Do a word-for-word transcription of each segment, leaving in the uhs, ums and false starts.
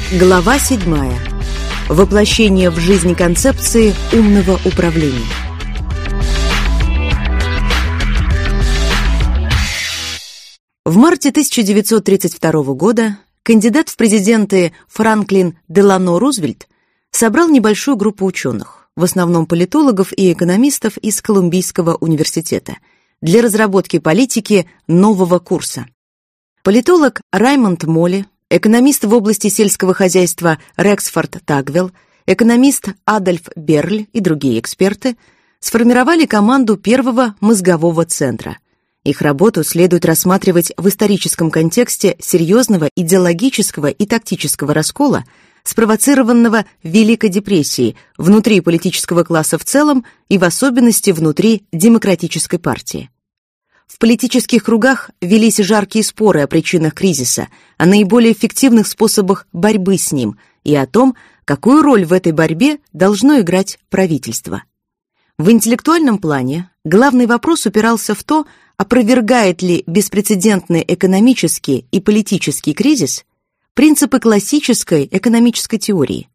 Глава седьмая. Воплощение в жизнь концепции умного управления. В марте тысяча девятьсот тридцать второго года кандидат в президенты Франклин Делано Рузвельт собрал небольшую группу ученых, в основном политологов и экономистов из Колумбийского университета, для разработки политики нового курса. Политолог Раймонд Молли, экономист в области сельского хозяйства Рексфорд Тагвелл, экономист Адольф Берль и другие эксперты сформировали команду первого мозгового центра. Их работу следует рассматривать в историческом контексте серьезного идеологического и тактического раскола, спровоцированного Великой депрессией внутри политического класса в целом и в особенности внутри Демократической партии. В политических кругах велись жаркие споры о причинах кризиса, о наиболее эффективных способах борьбы с ним и о том, какую роль в этой борьбе должно играть правительство. В интеллектуальном плане главный вопрос упирался в то, опровергает ли беспрецедентный экономический и политический кризис принципы классической экономической теории.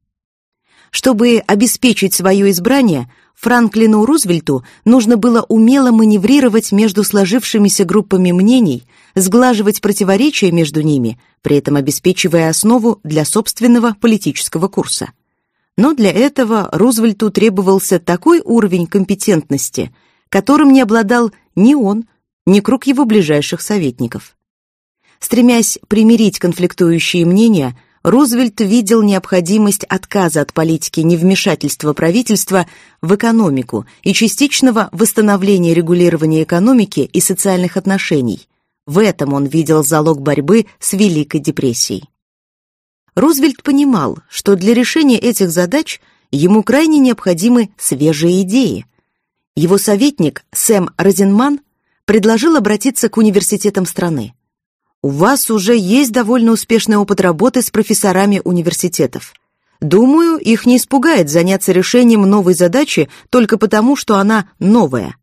Чтобы обеспечить свое избрание, Франклину Рузвельту нужно было умело маневрировать между сложившимися группами мнений, сглаживать противоречия между ними, при этом обеспечивая основу для собственного политического курса. Но для этого Рузвельту требовался такой уровень компетентности, которым не обладал ни он, ни круг его ближайших советников. Стремясь примирить конфликтующие мнения, Рузвельт видел необходимость отказа от политики невмешательства правительства в экономику и частичного восстановления регулирования экономики и социальных отношений. В этом он видел залог борьбы с Великой депрессией. Рузвельт понимал, что для решения этих задач ему крайне необходимы свежие идеи. Его советник Сэм Розенман предложил обратиться к университетам страны. У вас уже есть довольно успешный опыт работы с профессорами университетов. Думаю, их не испугает заняться решением новой задачи только потому, что она новая.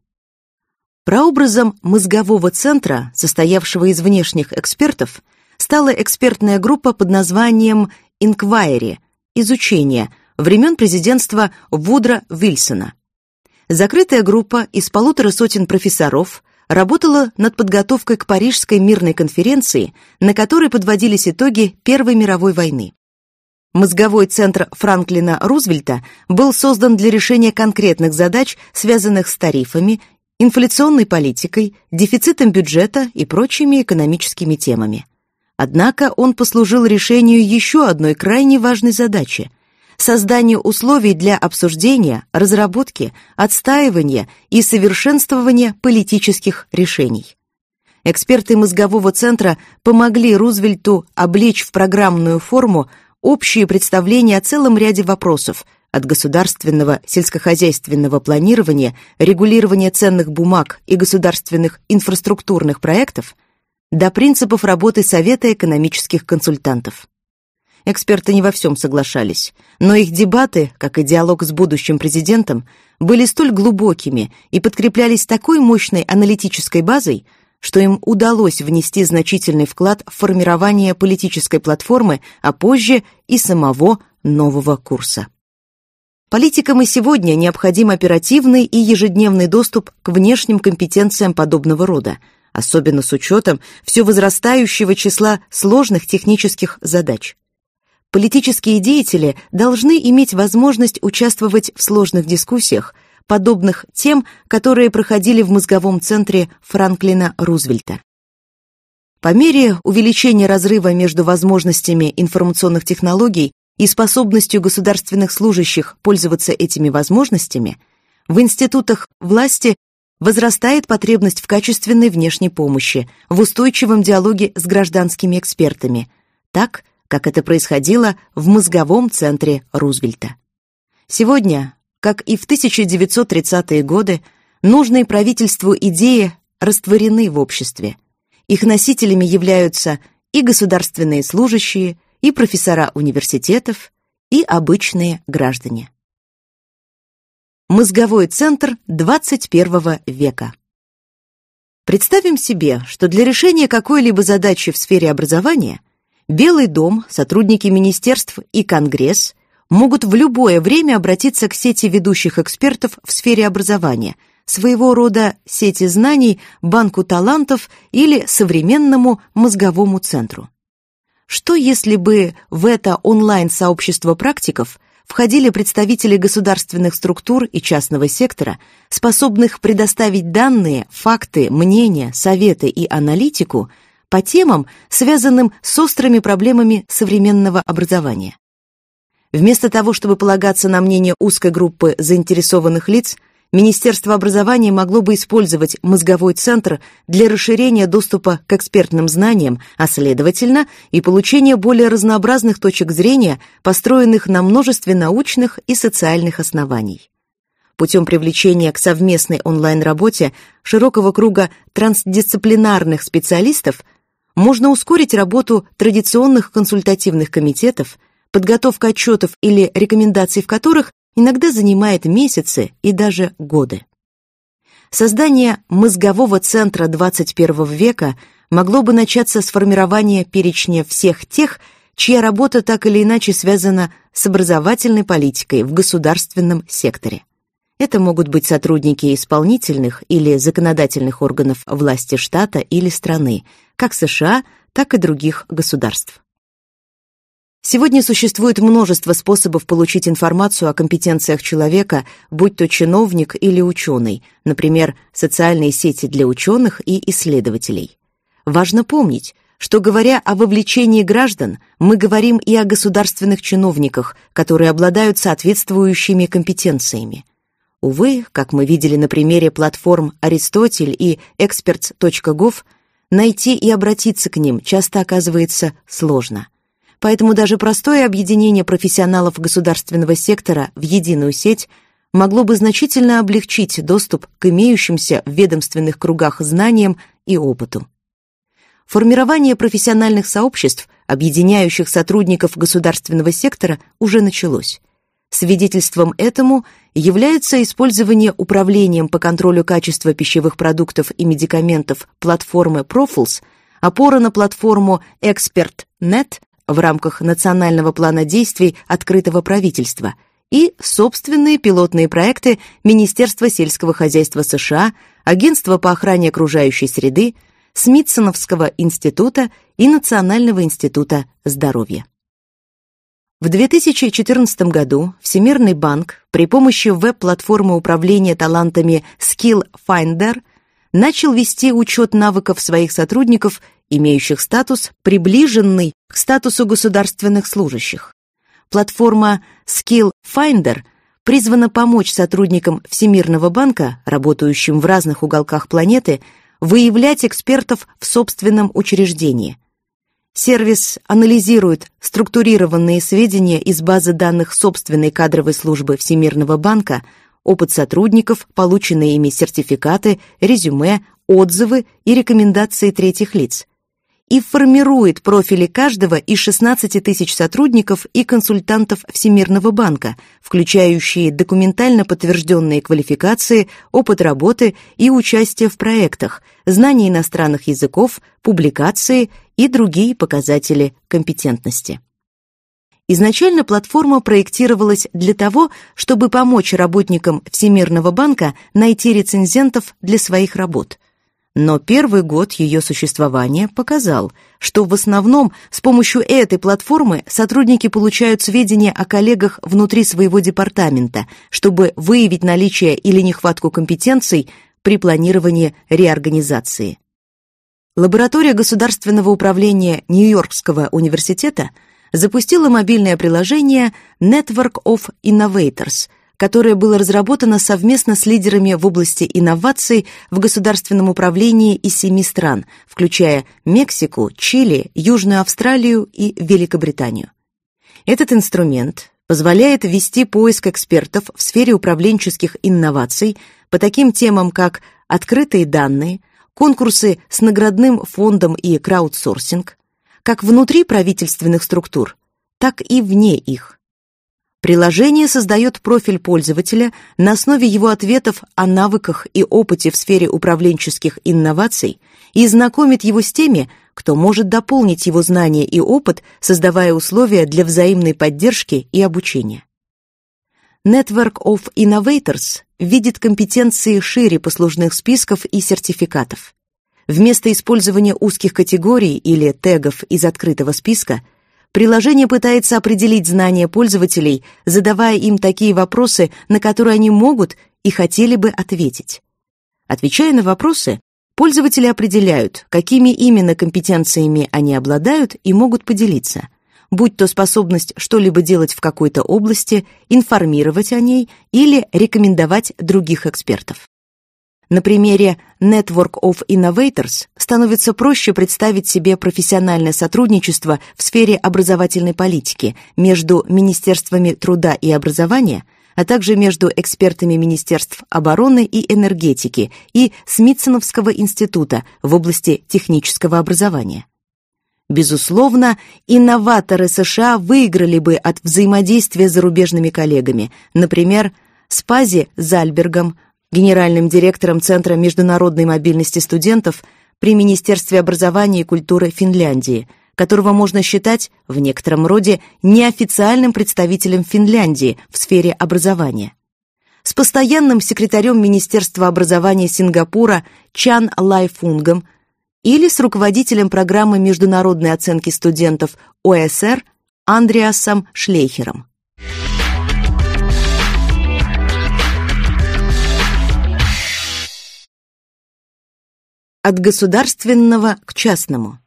Прообразом мозгового центра, состоявшего из внешних экспертов, стала экспертная группа под названием «Инквайри» – «Изучение» времен президентства Вудро Вильсона. Закрытая группа из полутора сотен профессоров работала над подготовкой к Парижской мирной конференции, на которой подводились итоги Первой мировой войны. Мозговой центр Франклина Рузвельта был создан для решения конкретных задач, связанных с тарифами, инфляционной политикой, дефицитом бюджета и прочими экономическими темами. Однако он послужил решению еще одной крайне важной задачи – созданию условий для обсуждения, разработки, отстаивания и совершенствования политических решений. Эксперты мозгового центра помогли Рузвельту облечь в программную форму общие представления о целом ряде вопросов, от государственного сельскохозяйственного планирования, регулирования ценных бумаг и государственных инфраструктурных проектов до принципов работы Совета экономических консультантов. Эксперты не во всем соглашались, но их дебаты, как и диалог с будущим президентом, были столь глубокими и подкреплялись такой мощной аналитической базой, что им удалось внести значительный вклад в формирование политической платформы, а позже и самого нового курса. Политикам и сегодня необходим оперативный и ежедневный доступ к внешним компетенциям подобного рода, особенно с учетом все возрастающего числа сложных технических задач. Политические деятели должны иметь возможность участвовать в сложных дискуссиях, подобных тем, которые проходили в мозговом центре Франклина Рузвельта. По мере увеличения разрыва между возможностями информационных технологий и способностью государственных служащих пользоваться этими возможностями, в институтах власти возрастает потребность в качественной внешней помощи, в устойчивом диалоге с гражданскими экспертами, так, как это происходило в мозговом центре Рузвельта. Сегодня, как и в тысяча девятьсот тридцатые годы, нужные правительству идеи растворены в обществе. Их носителями являются и государственные служащие, и профессора университетов, и обычные граждане. Мозговой центр двадцать первого века. Представим себе, что для решения какой-либо задачи в сфере образования Белый дом, сотрудники министерств и Конгресс могут в любое время обратиться к сети ведущих экспертов в сфере образования, своего рода сети знаний, банку талантов или современному мозговому центру. Что если бы в это онлайн-сообщество практиков входили представители государственных структур и частного сектора, способных предоставить данные, факты, мнения, советы и аналитику по темам, связанным с острыми проблемами современного образования? Вместо того, чтобы полагаться на мнение узкой группы заинтересованных лиц, Министерство образования могло бы использовать мозговой центр для расширения доступа к экспертным знаниям, а следовательно и получения более разнообразных точек зрения, построенных на множестве научных и социальных оснований. Путем привлечения к совместной онлайн-работе широкого круга трансдисциплинарных специалистов можно ускорить работу традиционных консультативных комитетов, подготовка отчетов или рекомендаций в которых иногда занимает месяцы и даже годы. Создание мозгового центра двадцать первого века могло бы начаться с формирования перечня всех тех, чья работа так или иначе связана с образовательной политикой в государственном секторе. Это могут быть сотрудники исполнительных или законодательных органов власти штата или страны, как США, так и других государств. Сегодня существует множество способов получить информацию о компетенциях человека, будь то чиновник или ученый, например, социальные сети для ученых и исследователей. Важно помнить, что, говоря о вовлечении граждан, мы говорим и о государственных чиновниках, которые обладают соответствующими компетенциями. Увы, как мы видели на примере платформ «Аристотель» и эксперт точка гов, найти и обратиться к ним часто оказывается сложно. Поэтому даже простое объединение профессионалов государственного сектора в единую сеть могло бы значительно облегчить доступ к имеющимся в ведомственных кругах знаниям и опыту. Формирование профессиональных сообществ, объединяющих сотрудников государственного сектора, уже началось. Свидетельством этому является использование управлением по контролю качества пищевых продуктов и медикаментов платформы Profils, опора на платформу эксперт точка нет в рамках национального плана действий открытого правительства и собственные пилотные проекты Министерства сельского хозяйства США, Агентства по охране окружающей среды, Смитсоновского института и Национального института здоровья. В две тысячи четырнадцатом году Всемирный банк при помощи веб-платформы управления талантами Skill Finder начал вести учет навыков своих сотрудников, имеющих статус, приближенный к статусу государственных служащих. Платформа Skill Finder призвана помочь сотрудникам Всемирного банка, работающим в разных уголках планеты, выявлять экспертов в собственном учреждении. Сервис анализирует структурированные сведения из базы данных собственной кадровой службы Всемирного банка, опыт сотрудников, полученные ими сертификаты, резюме, отзывы и рекомендации третьих лиц, и формирует профили каждого из шестнадцати тысяч сотрудников и консультантов Всемирного банка, включающие документально подтвержденные квалификации, опыт работы и участие в проектах, знания иностранных языков, публикации и другие показатели компетентности. Изначально платформа проектировалась для того, чтобы помочь работникам Всемирного банка найти рецензентов для своих работ. Но первый год ее существования показал, что в основном с помощью этой платформы сотрудники получают сведения о коллегах внутри своего департамента, чтобы выявить наличие или нехватку компетенций при планировании реорганизации. Лаборатория государственного управления Нью-Йоркского университета запустила мобильное приложение Network of Innovators, которое было разработано совместно с лидерами в области инноваций в государственном управлении из семи стран, включая Мексику, Чили, Южную Австралию и Великобританию. Этот инструмент позволяет вести поиск экспертов в сфере управленческих инноваций по таким темам, как открытые данные, конкурсы с наградным фондом и краудсорсинг, как внутри правительственных структур, так и вне их. Приложение создает профиль пользователя на основе его ответов о навыках и опыте в сфере управленческих инноваций и знакомит его с теми, кто может дополнить его знания и опыт, создавая условия для взаимной поддержки и обучения. Network of Innovators видит компетенции шире послужных списков и сертификатов. Вместо использования узких категорий или тегов из открытого списка, приложение пытается определить знания пользователей, задавая им такие вопросы, на которые они могут и хотели бы ответить. Отвечая на вопросы, пользователи определяют, какими именно компетенциями они обладают и могут поделиться, будь то способность что-либо делать в какой-то области, информировать о ней или рекомендовать других экспертов. На примере Network of Innovators становится проще представить себе профессиональное сотрудничество в сфере образовательной политики между Министерствами труда и образования, а также между экспертами Министерств обороны и энергетики и Смитсоновского института в области технического образования. Безусловно, инноваторы США выиграли бы от взаимодействия с зарубежными коллегами, например, с Пази Зальбергом, генеральным директором Центра международной мобильности студентов при Министерстве образования и культуры Финляндии, которого можно считать в некотором роде неофициальным представителем Финляндии в сфере образования, с постоянным секретарем Министерства образования Сингапура Чан Лайфунгом или с руководителем программы международной оценки студентов О Эс Эр Андреасом Шлейхером. От государственного к частному.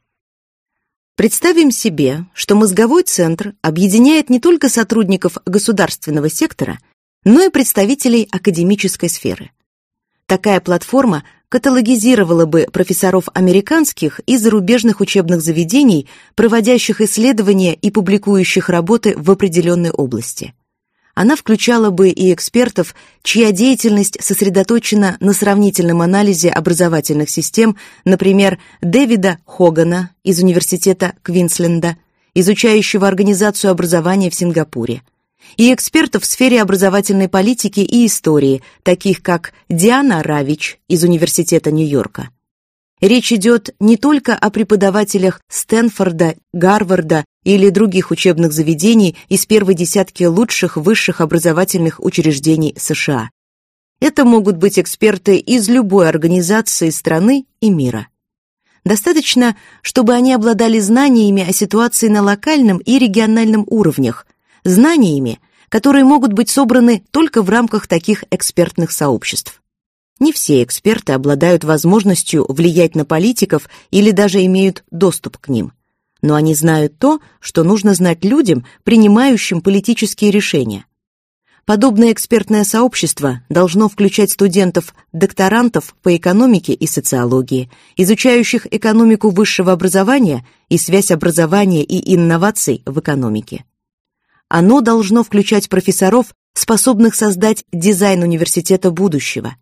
Представим себе, что мозговой центр объединяет не только сотрудников государственного сектора, но и представителей академической сферы. Такая платформа каталогизировала бы профессоров американских и зарубежных учебных заведений, проводящих исследования и публикующих работы в определенной области. Она включала бы и экспертов, чья деятельность сосредоточена на сравнительном анализе образовательных систем, например, Дэвида Хогана из Университета Квинсленда, изучающего организацию образования в Сингапуре, и экспертов в сфере образовательной политики и истории, таких как Диана Равич из Университета Нью-Йорка. Речь идет не только о преподавателях Стэнфорда, Гарварда или других учебных заведений из первой десятки лучших высших образовательных учреждений США. Это могут быть эксперты из любой организации страны и мира. Достаточно, чтобы они обладали знаниями о ситуации на локальном и региональном уровнях, знаниями, которые могут быть собраны только в рамках таких экспертных сообществ. Не все эксперты обладают возможностью влиять на политиков или даже имеют доступ к ним. Но они знают то, что нужно знать людям, принимающим политические решения. Подобное экспертное сообщество должно включать студентов-докторантов по экономике и социологии, изучающих экономику высшего образования и связь образования и инноваций в экономике. Оно должно включать профессоров, способных создать дизайн университета будущего.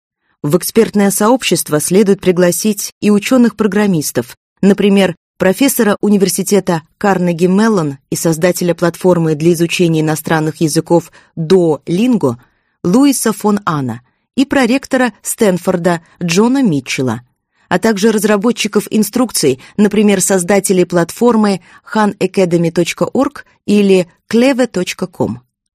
В экспертное сообщество следует пригласить и ученых-программистов, например, профессора университета Карнеги-Меллон и создателя платформы для изучения иностранных языков Duolingo Луиса фон Ана и проректора Стэнфорда Джона Митчелла, а также разработчиков инструкций, например, создателей платформы хан академи точка орг или клеве точка ком.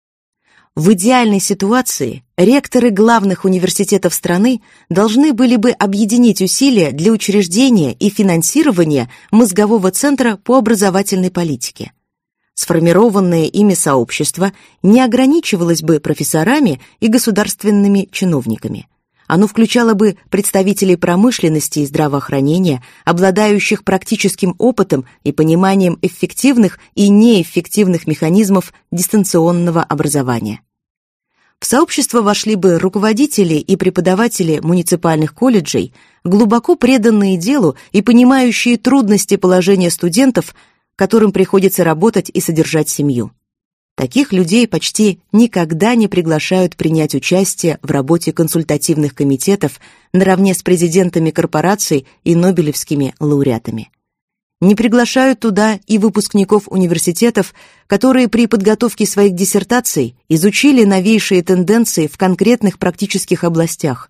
В идеальной ситуации ректоры главных университетов страны должны были бы объединить усилия для учреждения и финансирования мозгового центра по образовательной политике. Сформированное ими сообщество не ограничивалось бы профессорами и государственными чиновниками. Оно включало бы представителей промышленности и здравоохранения, обладающих практическим опытом и пониманием эффективных и неэффективных механизмов дистанционного образования. В сообщество вошли бы руководители и преподаватели муниципальных колледжей, глубоко преданные делу и понимающие трудности положения студентов, которым приходится работать и содержать семью. Таких людей почти никогда не приглашают принять участие в работе консультативных комитетов наравне с президентами корпораций и нобелевскими лауреатами. Не приглашают туда и выпускников университетов, которые при подготовке своих диссертаций изучили новейшие тенденции в конкретных практических областях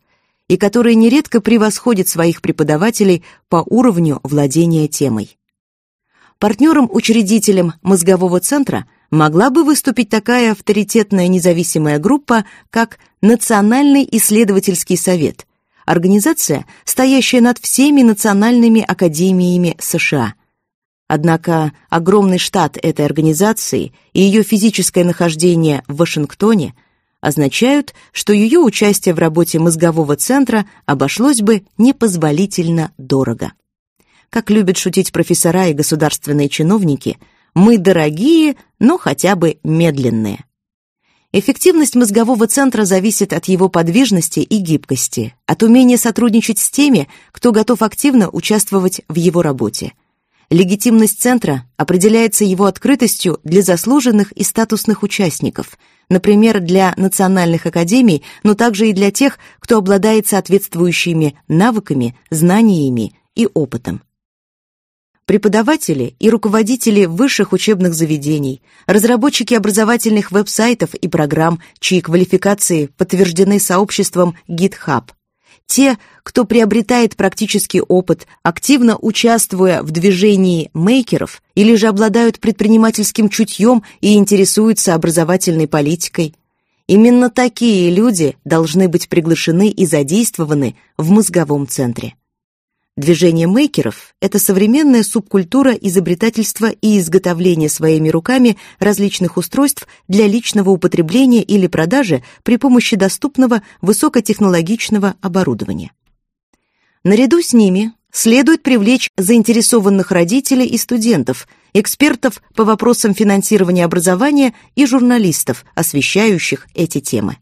и который нередко превосходит своих преподавателей по уровню владения темой. Партнером-учредителем мозгового центра могла бы выступить такая авторитетная независимая группа, как Национальный исследовательский совет, организация, стоящая над всеми национальными академиями США. Однако огромный штат этой организации и ее физическое нахождение в Вашингтоне означают, что ее участие в работе мозгового центра обошлось бы непозволительно дорого. Как любят шутить профессора и государственные чиновники, мы дорогие, но хотя бы медленные. Эффективность мозгового центра зависит от его подвижности и гибкости, от умения сотрудничать с теми, кто готов активно участвовать в его работе. Легитимность центра определяется его открытостью для заслуженных и статусных участников, например, для национальных академий, но также и для тех, кто обладает соответствующими навыками, знаниями и опытом. Преподаватели и руководители высших учебных заведений, разработчики образовательных веб-сайтов и программ, чьи квалификации подтверждены сообществом GitHub, те, кто приобретает практический опыт, активно участвуя в движении мейкеров или же обладают предпринимательским чутьем и интересуются образовательной политикой. Именно такие люди должны быть приглашены и задействованы в мозговом центре. Движение мейкеров — это современная субкультура изобретательства и изготовления своими руками различных устройств для личного употребления или продажи при помощи доступного высокотехнологичного оборудования. Наряду с ними следует привлечь заинтересованных родителей и студентов, экспертов по вопросам финансирования образования и журналистов, освещающих эти темы.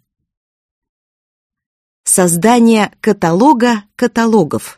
Создание каталога каталогов.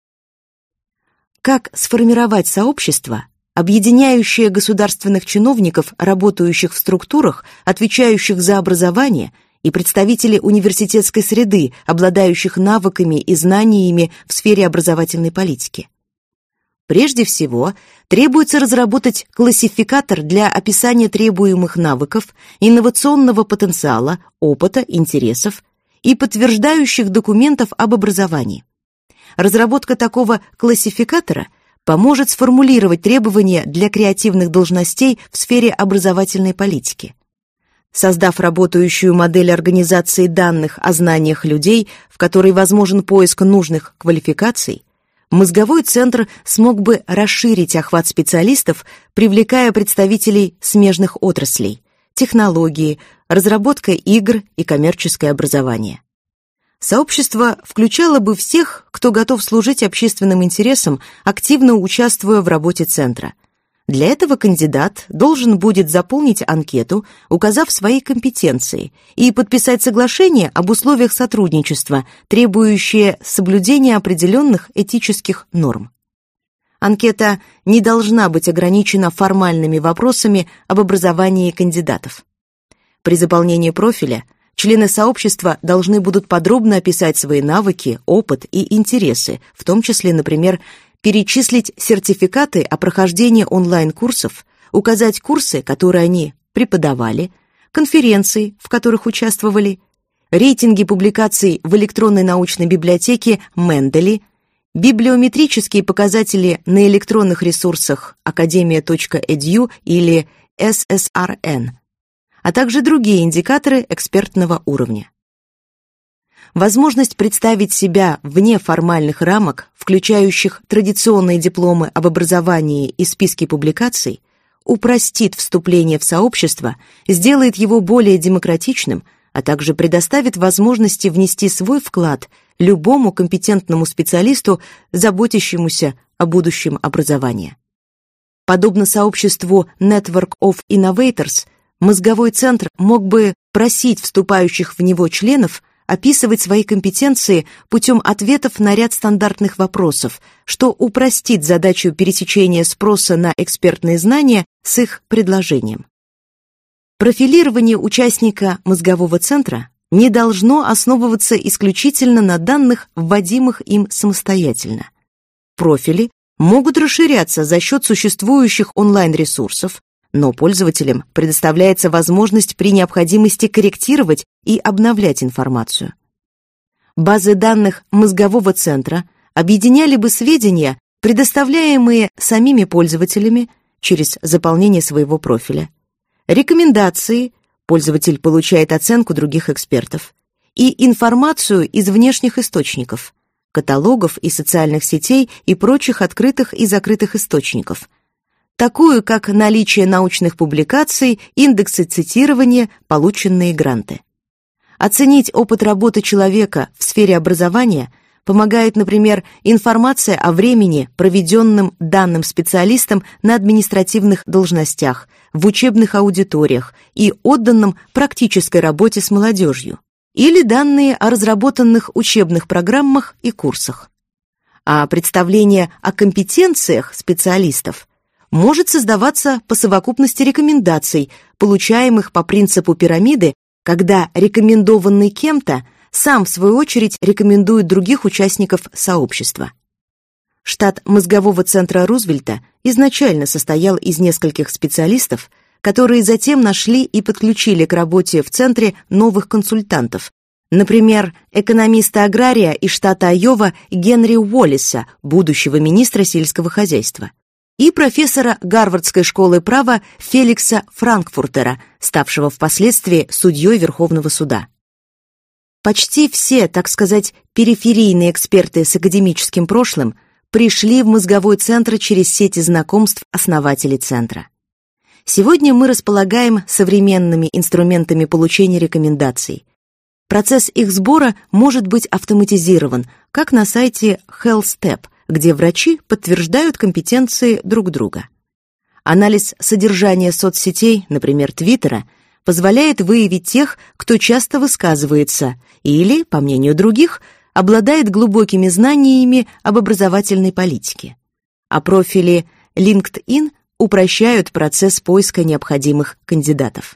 Как сформировать сообщество, объединяющее государственных чиновников, работающих в структурах, отвечающих за образование, и представителей университетской среды, обладающих навыками и знаниями в сфере образовательной политики? Прежде всего, требуется разработать классификатор для описания требуемых навыков, инновационного потенциала, опыта, интересов и подтверждающих документов об образовании. Разработка такого классификатора поможет сформулировать требования для креативных должностей в сфере образовательной политики. Создав работающую модель организации данных о знаниях людей, в которой возможен поиск нужных квалификаций, мозговой центр смог бы расширить охват специалистов, привлекая представителей смежных отраслей, технологии, разработка игр и коммерческое образование. Сообщество включало бы всех, кто готов служить общественным интересам, активно участвуя в работе центра. Для этого кандидат должен будет заполнить анкету, указав свои компетенции, и подписать соглашение об условиях сотрудничества, требующее соблюдения определенных этических норм. Анкета не должна быть ограничена формальными вопросами об образовании кандидатов. При заполнении профиля члены сообщества должны будут подробно описать свои навыки, опыт и интересы, в том числе, например, перечислить сертификаты о прохождении онлайн-курсов, указать курсы, которые они преподавали, конференции, в которых участвовали, рейтинги публикаций в электронной научной библиотеке Мендели, библиометрические показатели на электронных ресурсах академия точка эду или эс эс эр эн, а также другие индикаторы экспертного уровня. Возможность представить себя вне формальных рамок, включающих традиционные дипломы об образовании и списки публикаций, упростит вступление в сообщество, сделает его более демократичным, а также предоставит возможности внести свой вклад любому компетентному специалисту, заботящемуся о будущем образования. Подобно сообществу Network of Innovators, мозговой центр мог бы просить вступающих в него членов описывать свои компетенции путем ответов на ряд стандартных вопросов, что упростит задачу пересечения спроса на экспертные знания с их предложением. Профилирование участника мозгового центра не должно основываться исключительно на данных, вводимых им самостоятельно. Профили могут расширяться за счет существующих онлайн-ресурсов, но пользователям предоставляется возможность при необходимости корректировать и обновлять информацию. Базы данных мозгового центра объединяли бы сведения, предоставляемые самими пользователями через заполнение своего профиля, рекомендации, пользователь получает оценку других экспертов, и информацию из внешних источников, каталогов и социальных сетей и прочих открытых и закрытых источников, такую как наличие научных публикаций, индексы цитирования, полученные гранты. Оценить опыт работы человека в сфере образования помогает, например, информация о времени, проведенном данным специалистом на административных должностях, в учебных аудиториях и отданном практической работе с молодежью, или данные о разработанных учебных программах и курсах. А представление о компетенциях специалистов может создаваться по совокупности рекомендаций, получаемых по принципу пирамиды, когда рекомендованный кем-то сам, в свою очередь, рекомендует других участников сообщества. Штат мозгового центра Рузвельта изначально состоял из нескольких специалистов, которые затем нашли и подключили к работе в центре новых консультантов, например, экономиста-агрария из штата Айова Генри Уоллиса, будущего министра сельского хозяйства, и профессора Гарвардской школы права Феликса Франкфуртера, ставшего впоследствии судьей Верховного суда. Почти все, так сказать, периферийные эксперты с академическим прошлым пришли в мозговой центр через сети знакомств основателей центра. Сегодня мы располагаем современными инструментами получения рекомендаций. Процесс их сбора может быть автоматизирован, как на сайте HealthStep, где врачи подтверждают компетенции друг друга. Анализ содержания соцсетей, например, Твиттера, позволяет выявить тех, кто часто высказывается или, по мнению других, обладает глубокими знаниями об образовательной политике. А профили LinkedIn упрощают процесс поиска необходимых кандидатов.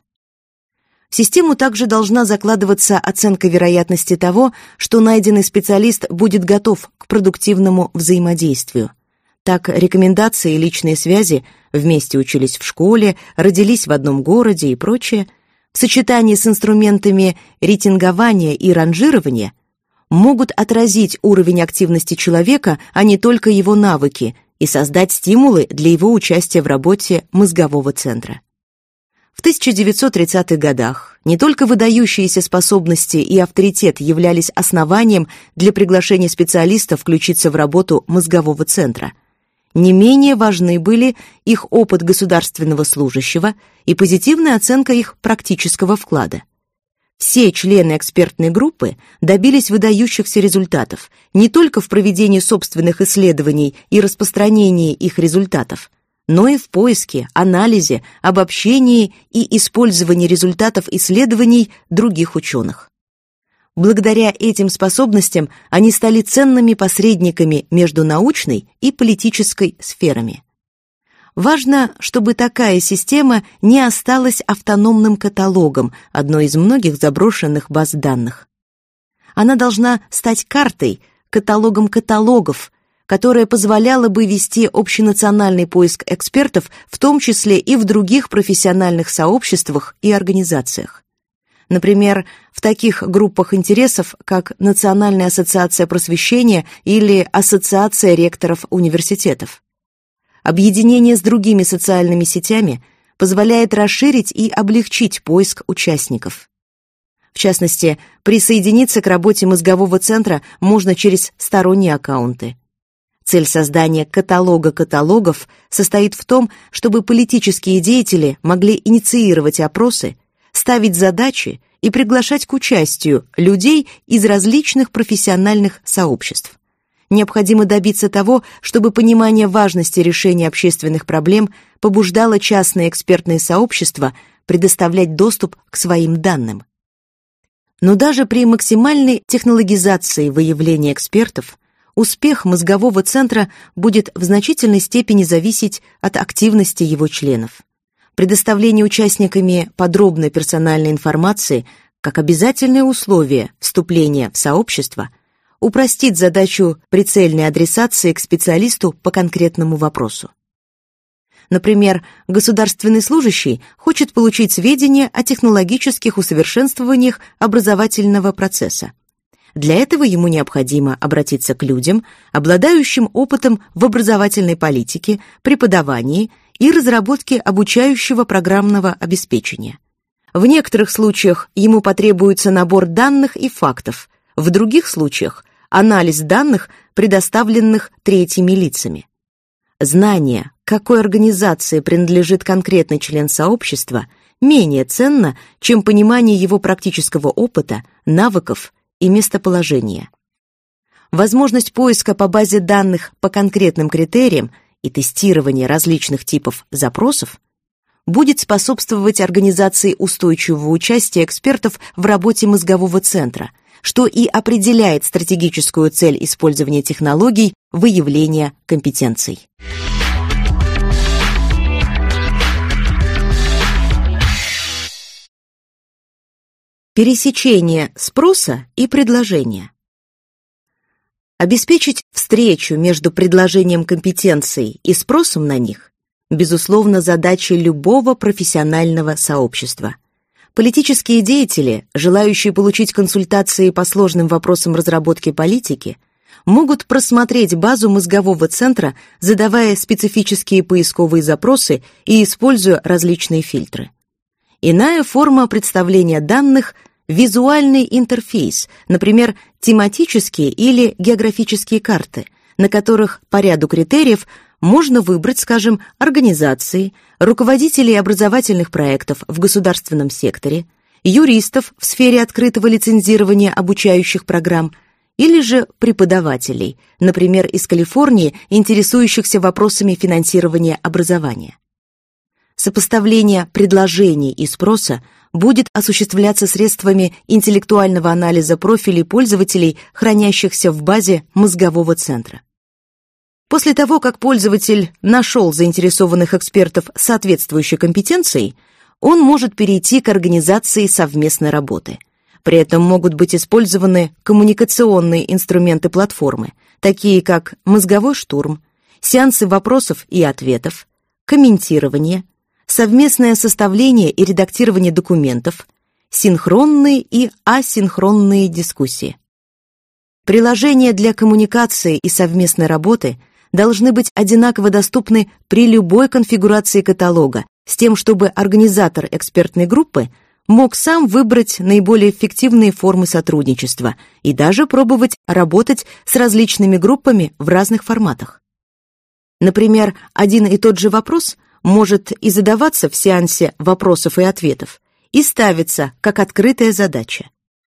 В систему также должна закладываться оценка вероятности того, что найденный специалист будет готов к продуктивному взаимодействию. Так, рекомендации и личные связи, вместе учились в школе, родились в одном городе и прочее, в сочетании с инструментами рейтингования и ранжирования могут отразить уровень активности человека, а не только его навыки, и создать стимулы для его участия в работе мозгового центра. В тысяча девятьсот тридцатых годах не только выдающиеся способности и авторитет являлись основанием для приглашения специалистов включиться в работу мозгового центра. Не менее важны были их опыт государственного служащего и позитивная оценка их практического вклада. Все члены экспертной группы добились выдающихся результатов не только в проведении собственных исследований и распространении их результатов, но и в поиске, анализе, обобщении и использовании результатов исследований других ученых. Благодаря этим способностям они стали ценными посредниками между научной и политической сферами. Важно, чтобы такая система не осталась автономным каталогом, одной из многих заброшенных баз данных. Она должна стать картой, каталогом каталогов, которая позволяла бы вести общенациональный поиск экспертов, в том числе и в других профессиональных сообществах и организациях. Например, в таких группах интересов, как Национальная ассоциация просвещения или Ассоциация ректоров университетов. Объединение с другими социальными сетями позволяет расширить и облегчить поиск участников. В частности, присоединиться к работе мозгового центра можно через сторонние аккаунты. Цель создания каталога каталогов состоит в том, чтобы политические деятели могли инициировать опросы, ставить задачи и приглашать к участию людей из различных профессиональных сообществ. Необходимо добиться того, чтобы понимание важности решения общественных проблем побуждало частные экспертные сообщества предоставлять доступ к своим данным. Но даже при максимальной технологизации выявления экспертов успех мозгового центра будет в значительной степени зависеть от активности его членов. Предоставление участниками подробной персональной информации как обязательное условие вступления в сообщество упростит задачу прицельной адресации к специалисту по конкретному вопросу. Например, государственный служащий хочет получить сведения о технологических усовершенствованиях образовательного процесса. Для этого ему необходимо обратиться к людям, обладающим опытом в образовательной политике, преподавании и разработке обучающего программного обеспечения. В некоторых случаях ему потребуется набор данных и фактов, в других случаях – анализ данных, предоставленных третьими лицами. Знание, какой организации принадлежит конкретный член сообщества, менее ценно, чем понимание его практического опыта, навыков и местоположения. Возможность поиска по базе данных по конкретным критериям и тестирования различных типов запросов будет способствовать организации устойчивого участия экспертов в работе мозгового центра, что и определяет стратегическую цель использования технологий выявления компетенций. Пересечение спроса и предложения. Обеспечить встречу между предложением компетенций и спросом на них – безусловно, задача любого профессионального сообщества. Политические деятели, желающие получить консультации по сложным вопросам разработки политики, могут просмотреть базу мозгового центра, задавая специфические поисковые запросы и используя различные фильтры. Иная форма представления данных – визуальный интерфейс, например, тематические или географические карты, на которых по ряду критериев можно выбрать, скажем, организации, руководителей образовательных проектов в государственном секторе, юристов в сфере открытого лицензирования обучающих программ или же преподавателей, например, из Калифорнии, интересующихся вопросами финансирования образования. Сопоставление предложений и спроса будет осуществляться средствами интеллектуального анализа профилей пользователей, хранящихся в базе мозгового центра. После того, как пользователь нашел заинтересованных экспертов с соответствующей компетенцией, он может перейти к организации совместной работы. При этом могут быть использованы коммуникационные инструменты платформы, такие как мозговой штурм, сеансы вопросов и ответов, комментирование, совместное составление и редактирование документов, синхронные и асинхронные дискуссии. Приложения для коммуникации и совместной работы должны быть одинаково доступны при любой конфигурации каталога, с тем, чтобы организатор экспертной группы мог сам выбрать наиболее эффективные формы сотрудничества и даже пробовать работать с различными группами в разных форматах. Например, один и тот же вопрос может и задаваться в сеансе вопросов и ответов, и ставиться как открытая задача.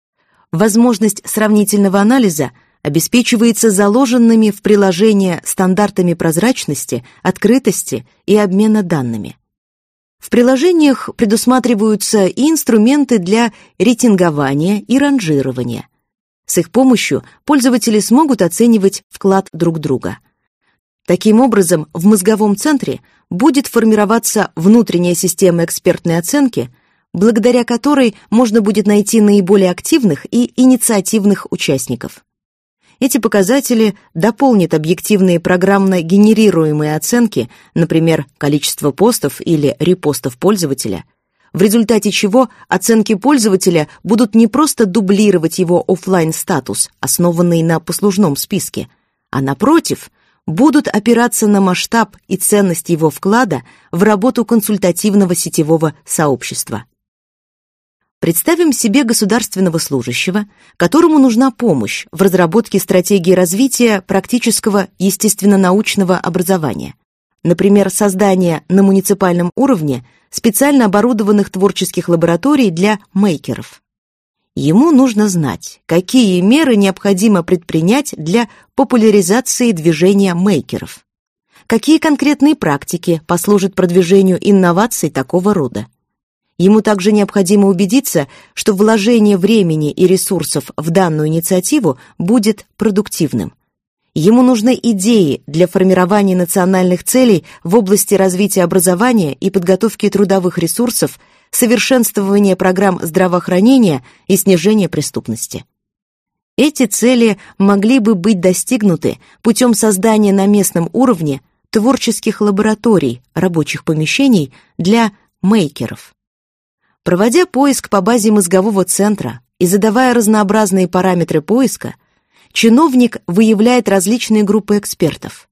Возможность сравнительного анализа обеспечивается заложенными в приложение стандартами прозрачности, открытости и обмена данными. В приложениях предусматриваются и инструменты для рейтингования и ранжирования. С их помощью пользователи смогут оценивать вклад друг друга. Таким образом, в мозговом центре будет формироваться внутренняя система экспертной оценки, благодаря которой можно будет найти наиболее активных и инициативных участников. Эти показатели дополнят объективные программно генерируемые оценки, например, количество постов или репостов пользователя, в результате чего оценки пользователя будут не просто дублировать его офлайн-статус, основанный на послужном списке, а, напротив, будут опираться на масштаб и ценность его вклада в работу консультативного сетевого сообщества. Представим себе государственного служащего, которому нужна помощь в разработке стратегии развития практического естественно-научного образования, например, создание на муниципальном уровне специально оборудованных творческих лабораторий для мейкеров. Ему нужно знать, какие меры необходимо предпринять для популяризации движения мейкеров, какие конкретные практики послужат продвижению инноваций такого рода. Ему также необходимо убедиться, что вложение времени и ресурсов в данную инициативу будет продуктивным. Ему нужны идеи для формирования национальных целей в области развития образования и подготовки трудовых ресурсов, совершенствования программ здравоохранения и снижения преступности. Эти цели могли бы быть достигнуты путем создания на местном уровне творческих лабораторий, рабочих помещений для мейкеров. Проводя поиск по базе мозгового центра, и задавая разнообразные параметры поиска, чиновник выявляет различные группы экспертов.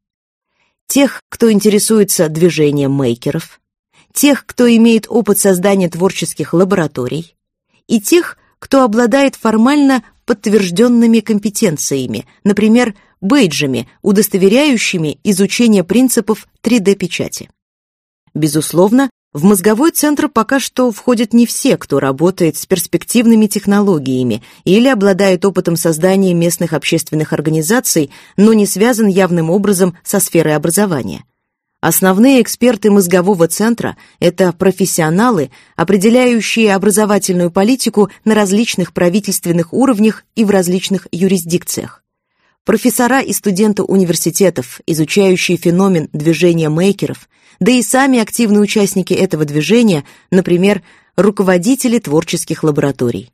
Тех, кто интересуется движением мейкеров, тех, кто имеет опыт создания творческих лабораторий, и тех, кто обладает формально подтвержденными компетенциями, например, бейджами, удостоверяющими изучение принципов три дэ-печати. Безусловно, в мозговой центр пока что входят не все, кто работает с перспективными технологиями или обладает опытом создания местных общественных организаций, но не связан явным образом со сферой образования. Основные эксперты мозгового центра – это профессионалы, определяющие образовательную политику на различных правительственных уровнях и в различных юрисдикциях. Профессора и студенты университетов, изучающие феномен движения мейкеров, да и сами активные участники этого движения, например, руководители творческих лабораторий.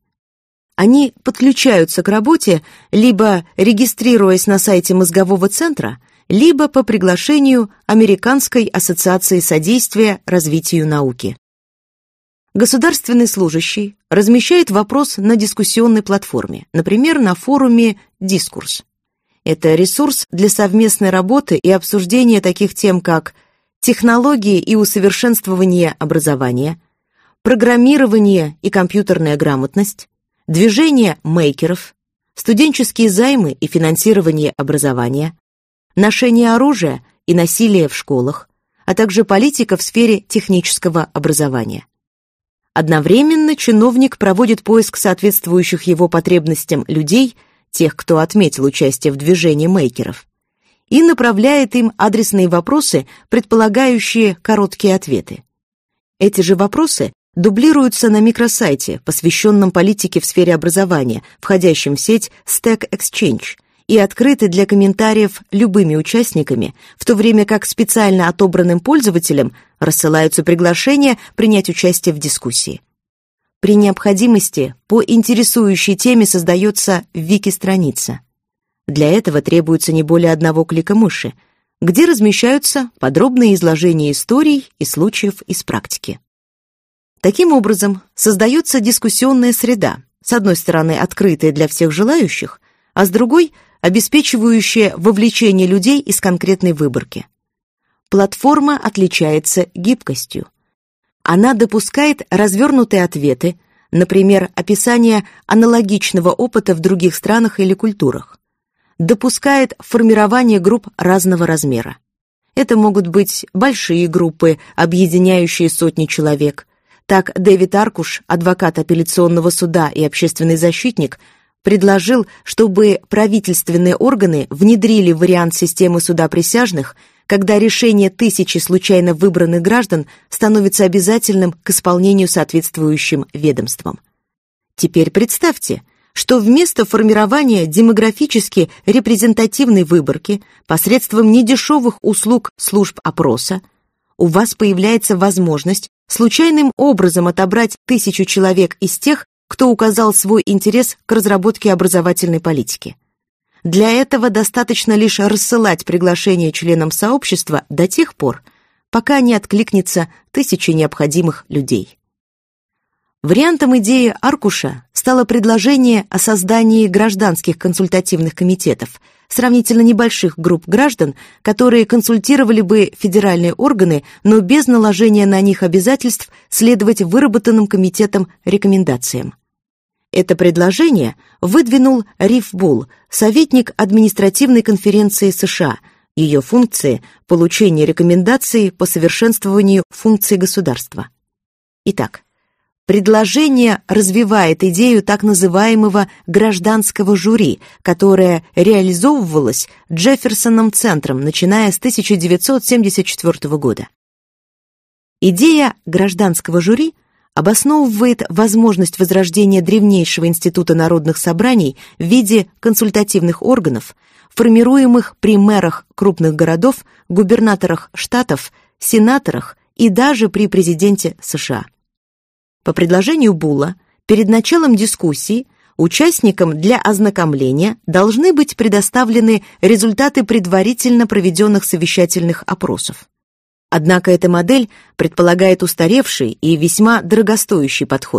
Они подключаются к работе, либо регистрируясь на сайте мозгового центра, либо по приглашению Американской ассоциации содействия развитию науки. Государственный служащий размещает вопрос на дискуссионной платформе, например, на форуме «Дискурс». Это ресурс для совместной работы и обсуждения таких тем, как технологии и усовершенствование образования, программирование и компьютерная грамотность, движение мейкеров, студенческие займы и финансирование образования, ношение оружия и насилие в школах, а также политика в сфере технического образования. Одновременно чиновник проводит поиск соответствующих его потребностям людей, тех, кто отметил участие в движении мейкеров, и направляет им адресные вопросы, предполагающие короткие ответы. Эти же вопросы дублируются на микросайте, посвященном политике в сфере образования, входящем в сеть Stack Exchange, и открыты для комментариев любыми участниками, в то время как специально отобранным пользователям рассылаются приглашения принять участие в дискуссии. При необходимости по интересующей теме создается вики-страница. Для этого требуется не более одного клика мыши, где размещаются подробные изложения историй и случаев из практики. Таким образом, создается дискуссионная среда, с одной стороны открытая для всех желающих, а с другой – обеспечивающая вовлечение людей из конкретной выборки. Платформа отличается гибкостью. Она допускает развернутые ответы, например, описание аналогичного опыта в других странах или культурах. Допускает формирование групп разного размера. Это могут быть большие группы, объединяющие сотни человек. Так Дэвид Аркуш, адвокат апелляционного суда и общественный защитник, предложил, чтобы правительственные органы внедрили вариант системы суда присяжных, когда решение тысячи случайно выбранных граждан становится обязательным к исполнению соответствующим ведомством. Теперь представьте, что вместо формирования демографически репрезентативной выборки посредством недешевых услуг служб опроса у вас появляется возможность случайным образом отобрать тысячу человек из тех, кто указал свой интерес к разработке образовательной политики. Для этого достаточно лишь рассылать приглашение членам сообщества до тех пор, пока не откликнется тысяча необходимых людей. Вариантом идеи Аркуша стало предложение о создании гражданских консультативных комитетов, сравнительно небольших групп граждан, которые консультировали бы федеральные органы, но без наложения на них обязательств следовать выработанным комитетом рекомендациям. Это предложение выдвинул Риф Булл, советник административной конференции США. Ее функции – получение рекомендаций по совершенствованию функций государства. Итак, предложение развивает идею так называемого гражданского жюри, которое реализовывалось Джефферсоном центром, начиная с тысяча девятьсот семьдесят четвёртого года. Идея гражданского жюри обосновывает возможность возрождения древнейшего института народных собраний в виде консультативных органов, формируемых при мэрах крупных городов, губернаторах штатов, сенаторах и даже при президенте США. По предложению Булла, перед началом дискуссии участникам для ознакомления должны быть предоставлены результаты предварительно проведенных совещательных опросов. Однако эта модель предполагает устаревший и весьма дорогостоящий подход,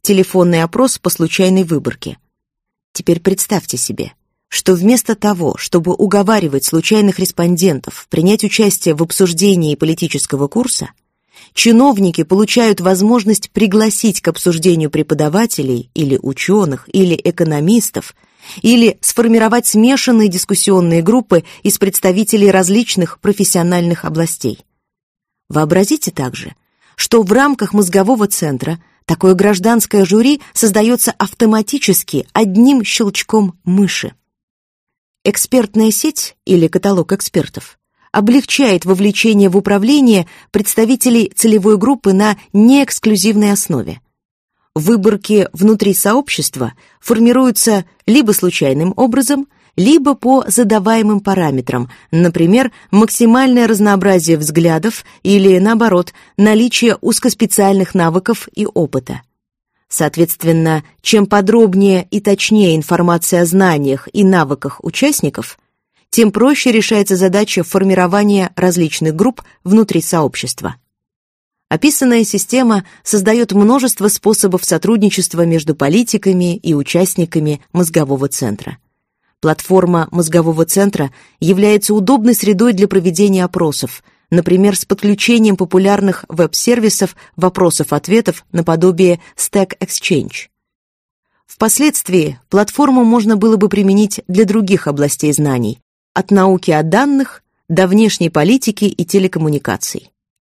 телефонный опрос по случайной выборке. Теперь представьте себе, что вместо того, чтобы уговаривать случайных респондентов принять участие в обсуждении политического курса, чиновники получают возможность пригласить к обсуждению преподавателей или ученых, или экономистов, или сформировать смешанные дискуссионные группы из представителей различных профессиональных областей. Вообразите также, что в рамках мозгового центра такое гражданское жюри создается автоматически одним щелчком мыши. Экспертная сеть или каталог экспертов облегчает вовлечение в управление представителей целевой группы на неэксклюзивной основе. Выборки внутри сообщества формируются либо случайным образом, либо по задаваемым параметрам, например, максимальное разнообразие взглядов или, наоборот, наличие узкоспециальных навыков и опыта. Соответственно, чем подробнее и точнее информация о знаниях и навыках участников, тем проще решается задача формирования различных групп внутри сообщества. Описанная система создает множество способов сотрудничества между политиками и участниками мозгового центра. Платформа мозгового центра является удобной средой для проведения опросов, например, с подключением популярных веб-сервисов вопросов-ответов наподобие Stack Exchange. Впоследствии платформу можно было бы применить для других областей знаний, от науки о данных до внешней политики и телекоммуникаций.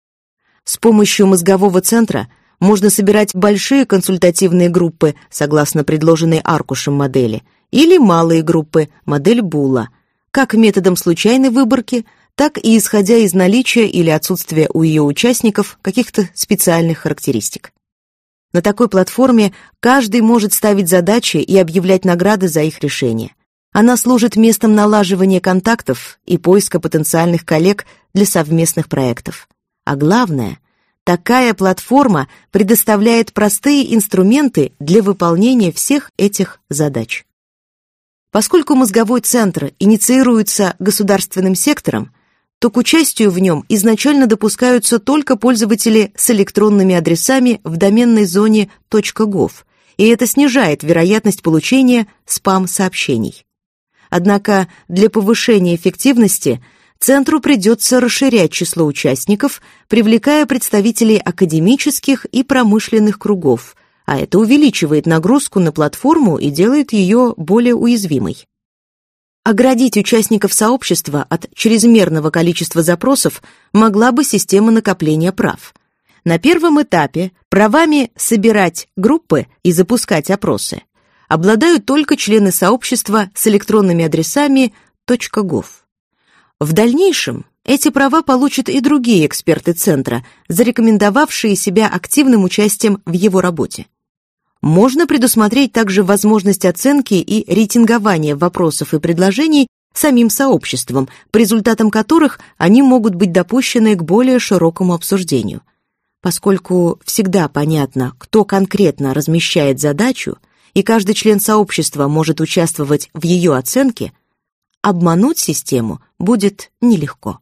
С помощью мозгового центра можно собирать большие консультативные группы, согласно предложенной аркушем модели, или малые группы, модель Була, как методом случайной выборки, так и исходя из наличия или отсутствия у ее участников каких-то специальных характеристик. На такой платформе каждый может ставить задачи и объявлять награды за их решение. Она служит местом налаживания контактов и поиска потенциальных коллег для совместных проектов. А главное, такая платформа предоставляет простые инструменты для выполнения всех этих задач. Поскольку мозговой центр инициируется государственным сектором, то к участию в нем изначально допускаются только пользователи с электронными адресами в доменной зоне .gov, и это снижает вероятность получения спам-сообщений. Однако для повышения эффективности Центру придется расширять число участников, привлекая представителей академических и промышленных кругов, а это увеличивает нагрузку на платформу и делает ее более уязвимой. Оградить участников сообщества от чрезмерного количества запросов могла бы система накопления прав. На первом этапе правами собирать группы и запускать опросы обладают только члены сообщества с электронными адресами .gov. В дальнейшем эти права получат и другие эксперты Центра, зарекомендовавшие себя активным участием в его работе. Можно предусмотреть также возможность оценки и рейтингования вопросов и предложений самим сообществом, по результатам которых они могут быть допущены к более широкому обсуждению. Поскольку всегда понятно, кто конкретно размещает задачу, и каждый член сообщества может участвовать в ее оценке, обмануть систему будет нелегко.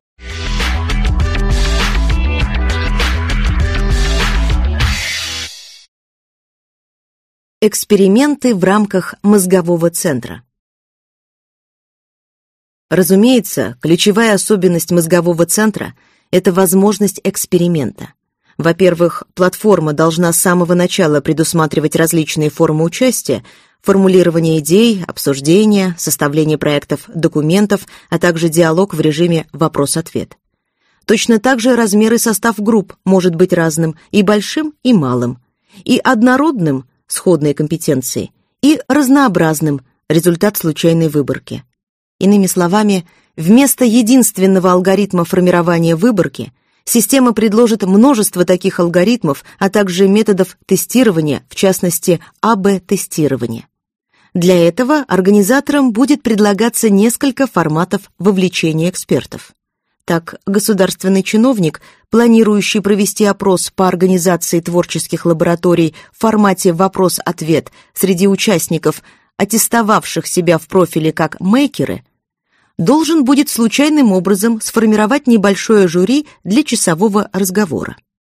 Эксперименты в рамках мозгового центра. Разумеется, ключевая особенность мозгового центра – это возможность эксперимента. Во-первых, платформа должна с самого начала предусматривать различные формы участия, формулирование идей, обсуждения, составление проектов документов, а также диалог в режиме вопрос-ответ. Точно так же размер и состав групп может быть разным, и большим, и малым, и однородным – сходные компетенции, и разнообразным – результат случайной выборки. Иными словами, вместо единственного алгоритма формирования выборки система предложит множество таких алгоритмов, а также методов тестирования, в частности, А Б тестирования. Для этого организаторам будет предлагаться несколько форматов вовлечения экспертов. Так, государственный чиновник, планирующий провести опрос по организации творческих лабораторий в формате вопрос-ответ среди участников, аттестовавших себя в профиле как мейкеры, должен будет случайным образом сформировать небольшое жюри для часового разговора.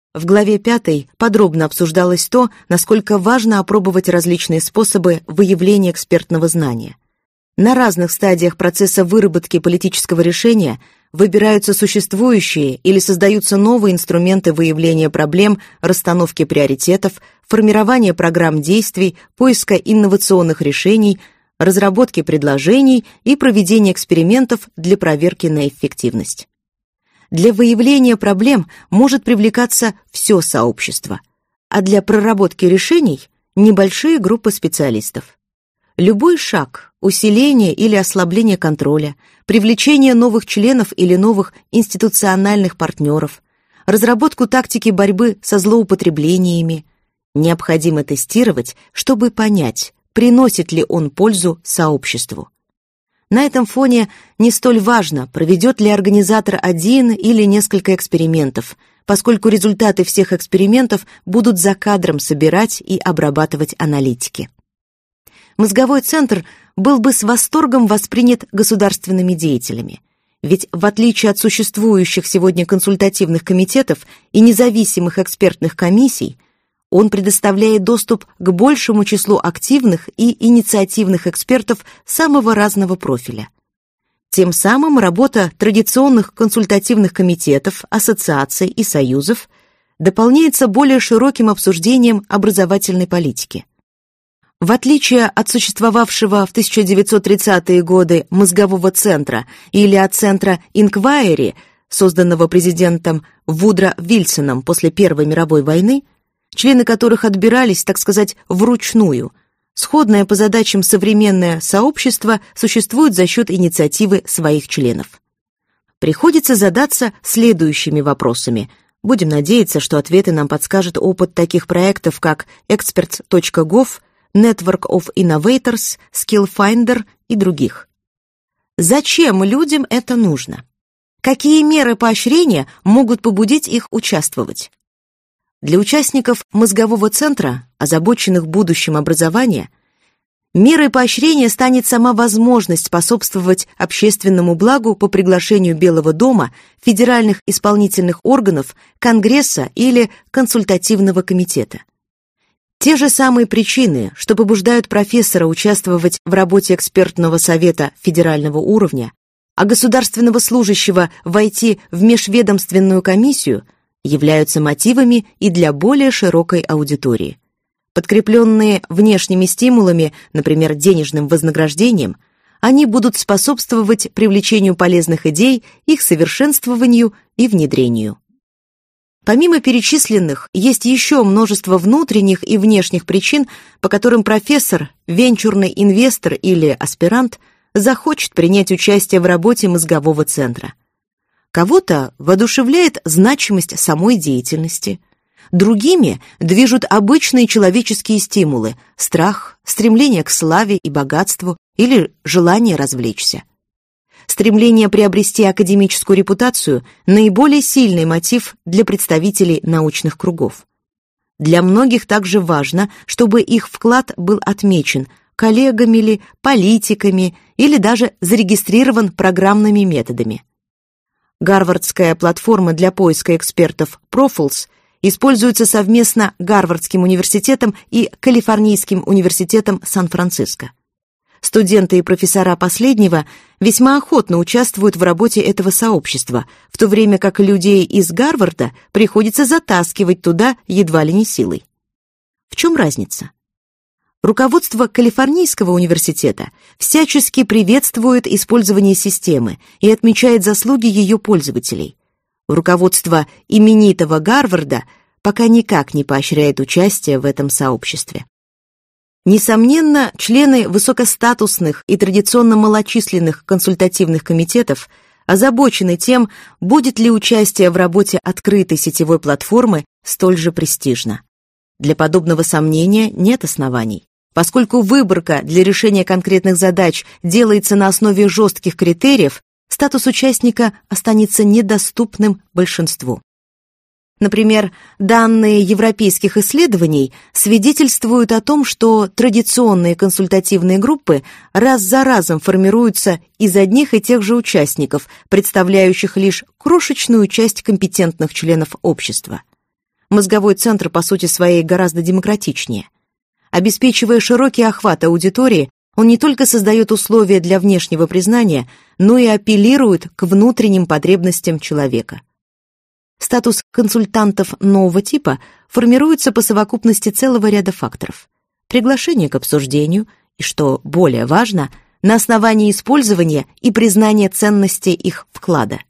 В главе пятой подробно обсуждалось то, насколько важно опробовать различные способы выявления экспертного знания. На разных стадиях процесса выработки политического решения выбираются существующие или создаются новые инструменты выявления проблем, расстановки приоритетов, формирования программ действий, поиска инновационных решений, разработки предложений и проведения экспериментов для проверки на эффективность. Для выявления проблем может привлекаться все сообщество, а для проработки решений – небольшие группы специалистов. Любой шаг, усиление или ослабление контроля, привлечение новых членов или новых институциональных партнеров, разработку тактики борьбы со злоупотреблениями необходимо тестировать, чтобы понять, приносит ли он пользу сообществу. На этом фоне не столь важно, проведет ли организатор один или несколько экспериментов, поскольку результаты всех экспериментов будут за кадром собирать и обрабатывать аналитики. Мозговой центр был бы с восторгом воспринят государственными деятелями, ведь в отличие от существующих сегодня консультативных комитетов и независимых экспертных комиссий, он предоставляет доступ к большему числу активных и инициативных экспертов самого разного профиля. Тем самым работа традиционных консультативных комитетов, ассоциаций и союзов дополняется более широким обсуждением образовательной политики. В отличие от существовавшего в тысяча девятьсот тридцатые годы мозгового центра или от центра Инквайри, созданного президентом Вудро Вильсоном после Первой мировой войны, члены которых отбирались, так сказать, вручную, сходное по задачам современное сообщество существует за счет инициативы своих членов. Приходится задаться следующими вопросами. Будем надеяться, что ответы нам подскажет опыт таких проектов, как эксперт точка гов, Network of Innovators, Skillfinder и других. Зачем людям это нужно? Какие меры поощрения могут побудить их участвовать? Для участников мозгового центра, озабоченных будущим образования, мерой поощрения станет сама возможность способствовать общественному благу по приглашению Белого дома, федеральных исполнительных органов, Конгресса или консультативного комитета. Те же самые причины, что побуждают профессора участвовать в работе экспертного совета федерального уровня, а государственного служащего войти в межведомственную комиссию, являются мотивами и для более широкой аудитории. Подкрепленные внешними стимулами, например, денежным вознаграждением, они будут способствовать привлечению полезных идей, их совершенствованию и внедрению. Помимо перечисленных, есть еще множество внутренних и внешних причин, по которым профессор, венчурный инвестор или аспирант захочет принять участие в работе мозгового центра. Кого-то воодушевляет значимость самой деятельности, другими движут обычные человеческие стимулы – страх, стремление к славе и богатству или желание развлечься. Стремление приобрести академическую репутацию – наиболее сильный мотив для представителей научных кругов. Для многих также важно, чтобы их вклад был отмечен коллегами ли, политиками или даже зарегистрирован программными методами. Гарвардская платформа для поиска экспертов Profiles используется совместно Гарвардским университетом и Калифорнийским университетом Сан-Франциско. Студенты и профессора последнего весьма охотно участвуют в работе этого сообщества, в то время как людей из Гарварда приходится затаскивать туда едва ли не силой. В чем разница? Руководство Калифорнийского университета всячески приветствует использование системы и отмечает заслуги ее пользователей. Руководство именитого Гарварда пока никак не поощряет участие в этом сообществе. Несомненно, члены высокостатусных и традиционно малочисленных консультативных комитетов озабочены тем, будет ли участие в работе открытой сетевой платформы столь же престижно. Для подобного сомнения нет оснований. Поскольку выборка для решения конкретных задач делается на основе жестких критериев, статус участника останется недоступным большинству. Например, данные европейских исследований свидетельствуют о том, что традиционные консультативные группы раз за разом формируются из одних и тех же участников, представляющих лишь крошечную часть компетентных членов общества. мозговой центр по сути своей гораздо демократичнее. Обеспечивая широкий охват аудитории, он не только создает условия для внешнего признания, но и апеллирует к внутренним потребностям человека. Статус консультантов нового типа формируется по совокупности целого ряда факторов. Приглашение к обсуждению и, что более важно, на основании использования и признания ценности их вклада.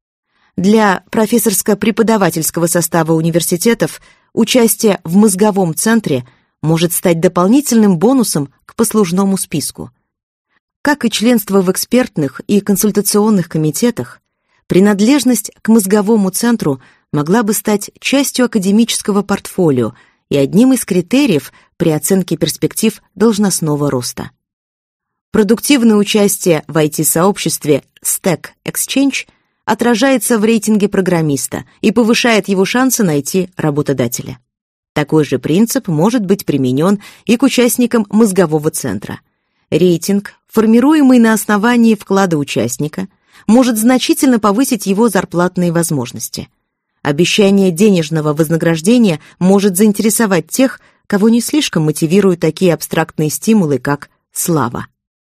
Для профессорско-преподавательского состава университетов участие в мозговом центре может стать дополнительным бонусом к послужному списку. Как и членство в экспертных и консультационных комитетах, принадлежность к мозговому центру могла бы стать частью академического портфолио и одним из критериев при оценке перспектив должностного роста. Продуктивное участие в ай ти-сообществе Stack Exchange отражается в рейтинге программиста и повышает его шансы найти работодателя. Такой же принцип может быть применен и к участникам мозгового центра. Рейтинг, формируемый на основании вклада участника, может значительно повысить его зарплатные возможности. Обещание денежного вознаграждения может заинтересовать тех, кого не слишком мотивируют такие абстрактные стимулы, как слава.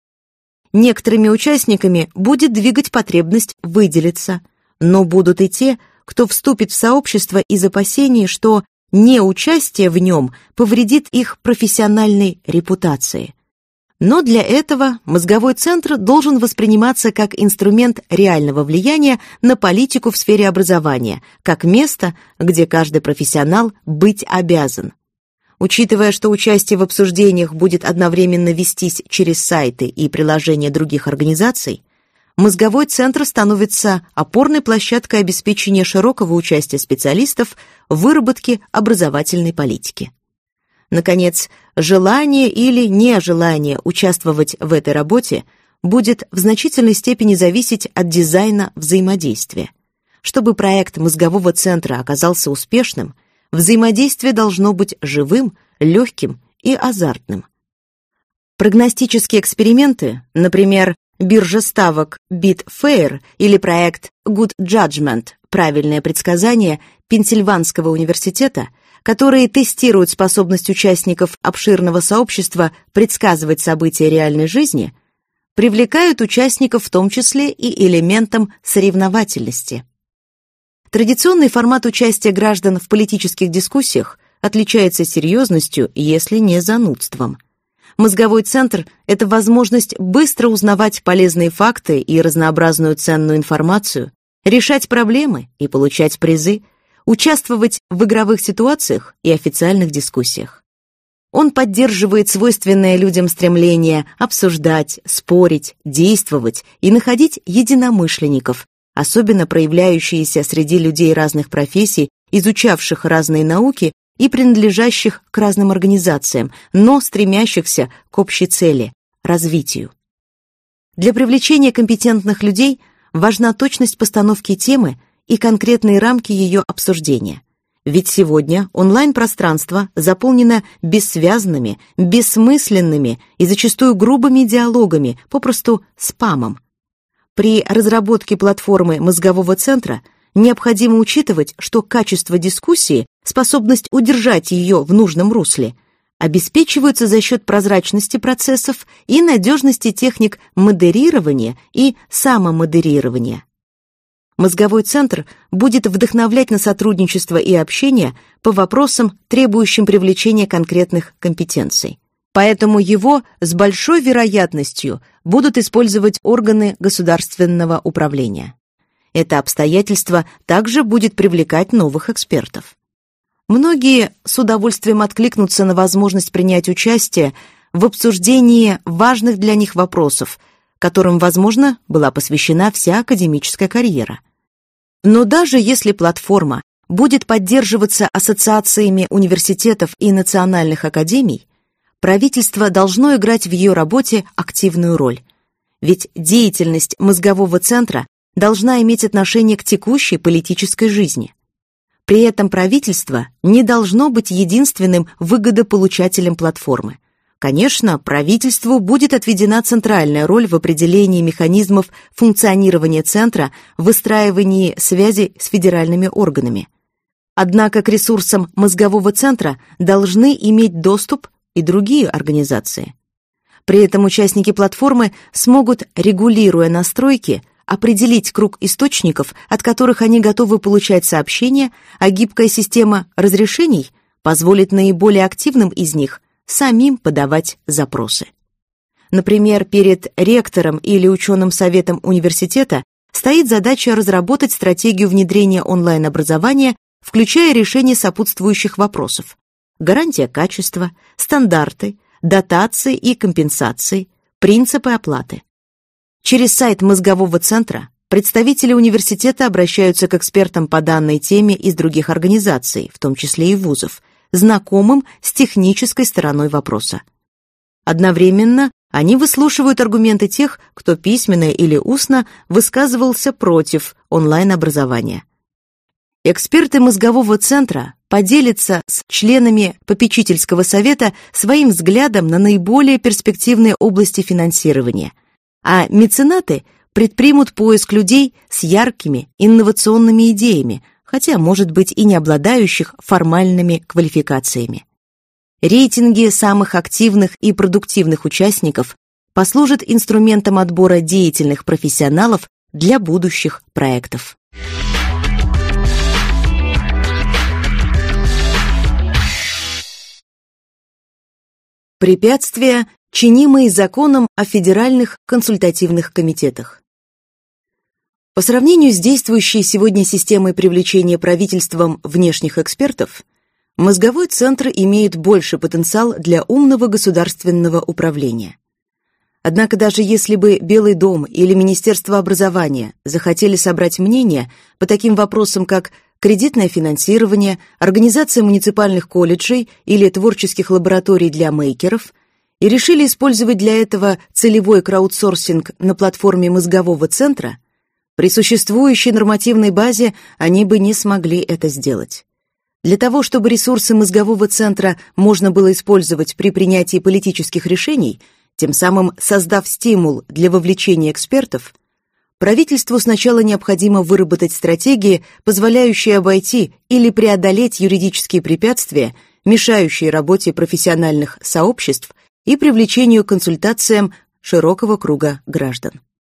Некоторыми участниками будет двигать потребность выделиться, но будут и те, кто вступит в сообщество из опасений, что неучастие в нем повредит их профессиональной репутации. Но для этого мозговой центр должен восприниматься как инструмент реального влияния на политику в сфере образования, как место, где каждый профессионал быть обязан. Учитывая, что участие в обсуждениях будет одновременно вестись через сайты и приложения других организаций, мозговой центр становится опорной площадкой обеспечения широкого участия специалистов в выработке образовательной политики. Наконец, желание или нежелание участвовать в этой работе будет в значительной степени зависеть от дизайна взаимодействия. Чтобы проект мозгового центра оказался успешным, взаимодействие должно быть живым, легким и азартным. Прогностические эксперименты, например, биржа ставок Betfair или проект Good Judgment «Правильное предсказание» Пенсильванского университета, которые тестируют способность участников обширного сообщества предсказывать события реальной жизни, привлекают участников в том числе и элементом соревновательности. Традиционный формат участия граждан в политических дискуссиях отличается серьезностью, если не занудством. Мозговой центр — это возможность быстро узнавать полезные факты и разнообразную ценную информацию, решать проблемы и получать призы, участвовать в игровых ситуациях и официальных дискуссиях. Он поддерживает свойственное людям стремление обсуждать, спорить, действовать и находить единомышленников, особенно проявляющиеся среди людей разных профессий, изучавших разные науки и принадлежащих к разным организациям, но стремящихся к общей цели – развитию. Для привлечения компетентных людей важна точность постановки темы и конкретные рамки ее обсуждения. Ведь сегодня онлайн-пространство заполнено бессвязными, бессмысленными и зачастую грубыми диалогами, попросту спамом. При разработке платформы мозгового центра необходимо учитывать, что качество дискуссии, способность удержать ее в нужном русле, обеспечиваются за счет прозрачности процессов и надежности техник модерирования и самомодерирования. Мозговой центр будет вдохновлять на сотрудничество и общение по вопросам, требующим привлечения конкретных компетенций. Поэтому его с большой вероятностью будут использовать органы государственного управления. Это обстоятельство также будет привлекать новых экспертов. Многие с удовольствием откликнутся на возможность принять участие в обсуждении важных для них вопросов, которым, возможно, была посвящена вся академическая карьера. Но даже если платформа будет поддерживаться ассоциациями университетов и национальных академий, правительство должно играть в ее работе активную роль. Ведь деятельность мозгового центра должна иметь отношение к текущей политической жизни. При этом правительство не должно быть единственным выгодополучателем платформы. Конечно, правительству будет отведена центральная роль в определении механизмов функционирования центра, в выстраивании связи с федеральными органами. Однако к ресурсам мозгового центра должны иметь доступ и другие организации. При этом участники платформы смогут, регулируя настройки, определить круг источников, от которых они готовы получать сообщения, а гибкая система разрешений позволит наиболее активным из них самим подавать запросы. Например, перед ректором или ученым советом университета стоит задача разработать стратегию внедрения онлайн-образования, включая решение сопутствующих вопросов: гарантия качества, стандарты, дотации и компенсации, принципы оплаты. Через сайт мозгового центра представители университета обращаются к экспертам по данной теме из других организаций, в том числе и вузов, знакомым с технической стороной вопроса. Одновременно они выслушивают аргументы тех, кто письменно или устно высказывался против онлайн-образования. Эксперты мозгового центра поделятся с членами попечительского совета своим взглядом на наиболее перспективные области финансирования, а меценаты предпримут поиск людей с яркими инновационными идеями, хотя, может быть, и не обладающих формальными квалификациями. Рейтинги самых активных и продуктивных участников послужат инструментом отбора деятельных профессионалов для будущих проектов. Препятствия, чинимые законом о федеральных консультативных комитетах. По сравнению с действующей сегодня системой привлечения правительством внешних экспертов, мозговой центр имеет больше потенциал для умного государственного управления. Однако даже если бы Белый дом или Министерство образования захотели собрать мнения по таким вопросам, как кредитное финансирование, организация муниципальных колледжей или творческих лабораторий для мейкеров, и решили использовать для этого целевой краудсорсинг на платформе мозгового центра, при существующей нормативной базе они бы не смогли это сделать. Для того, чтобы ресурсы мозгового центра можно было использовать при принятии политических решений, тем самым создав стимул для вовлечения экспертов, правительству сначала необходимо выработать стратегии, позволяющие обойти или преодолеть юридические препятствия, мешающие работе профессиональных сообществ и привлечению к консультациям широкого круга граждан.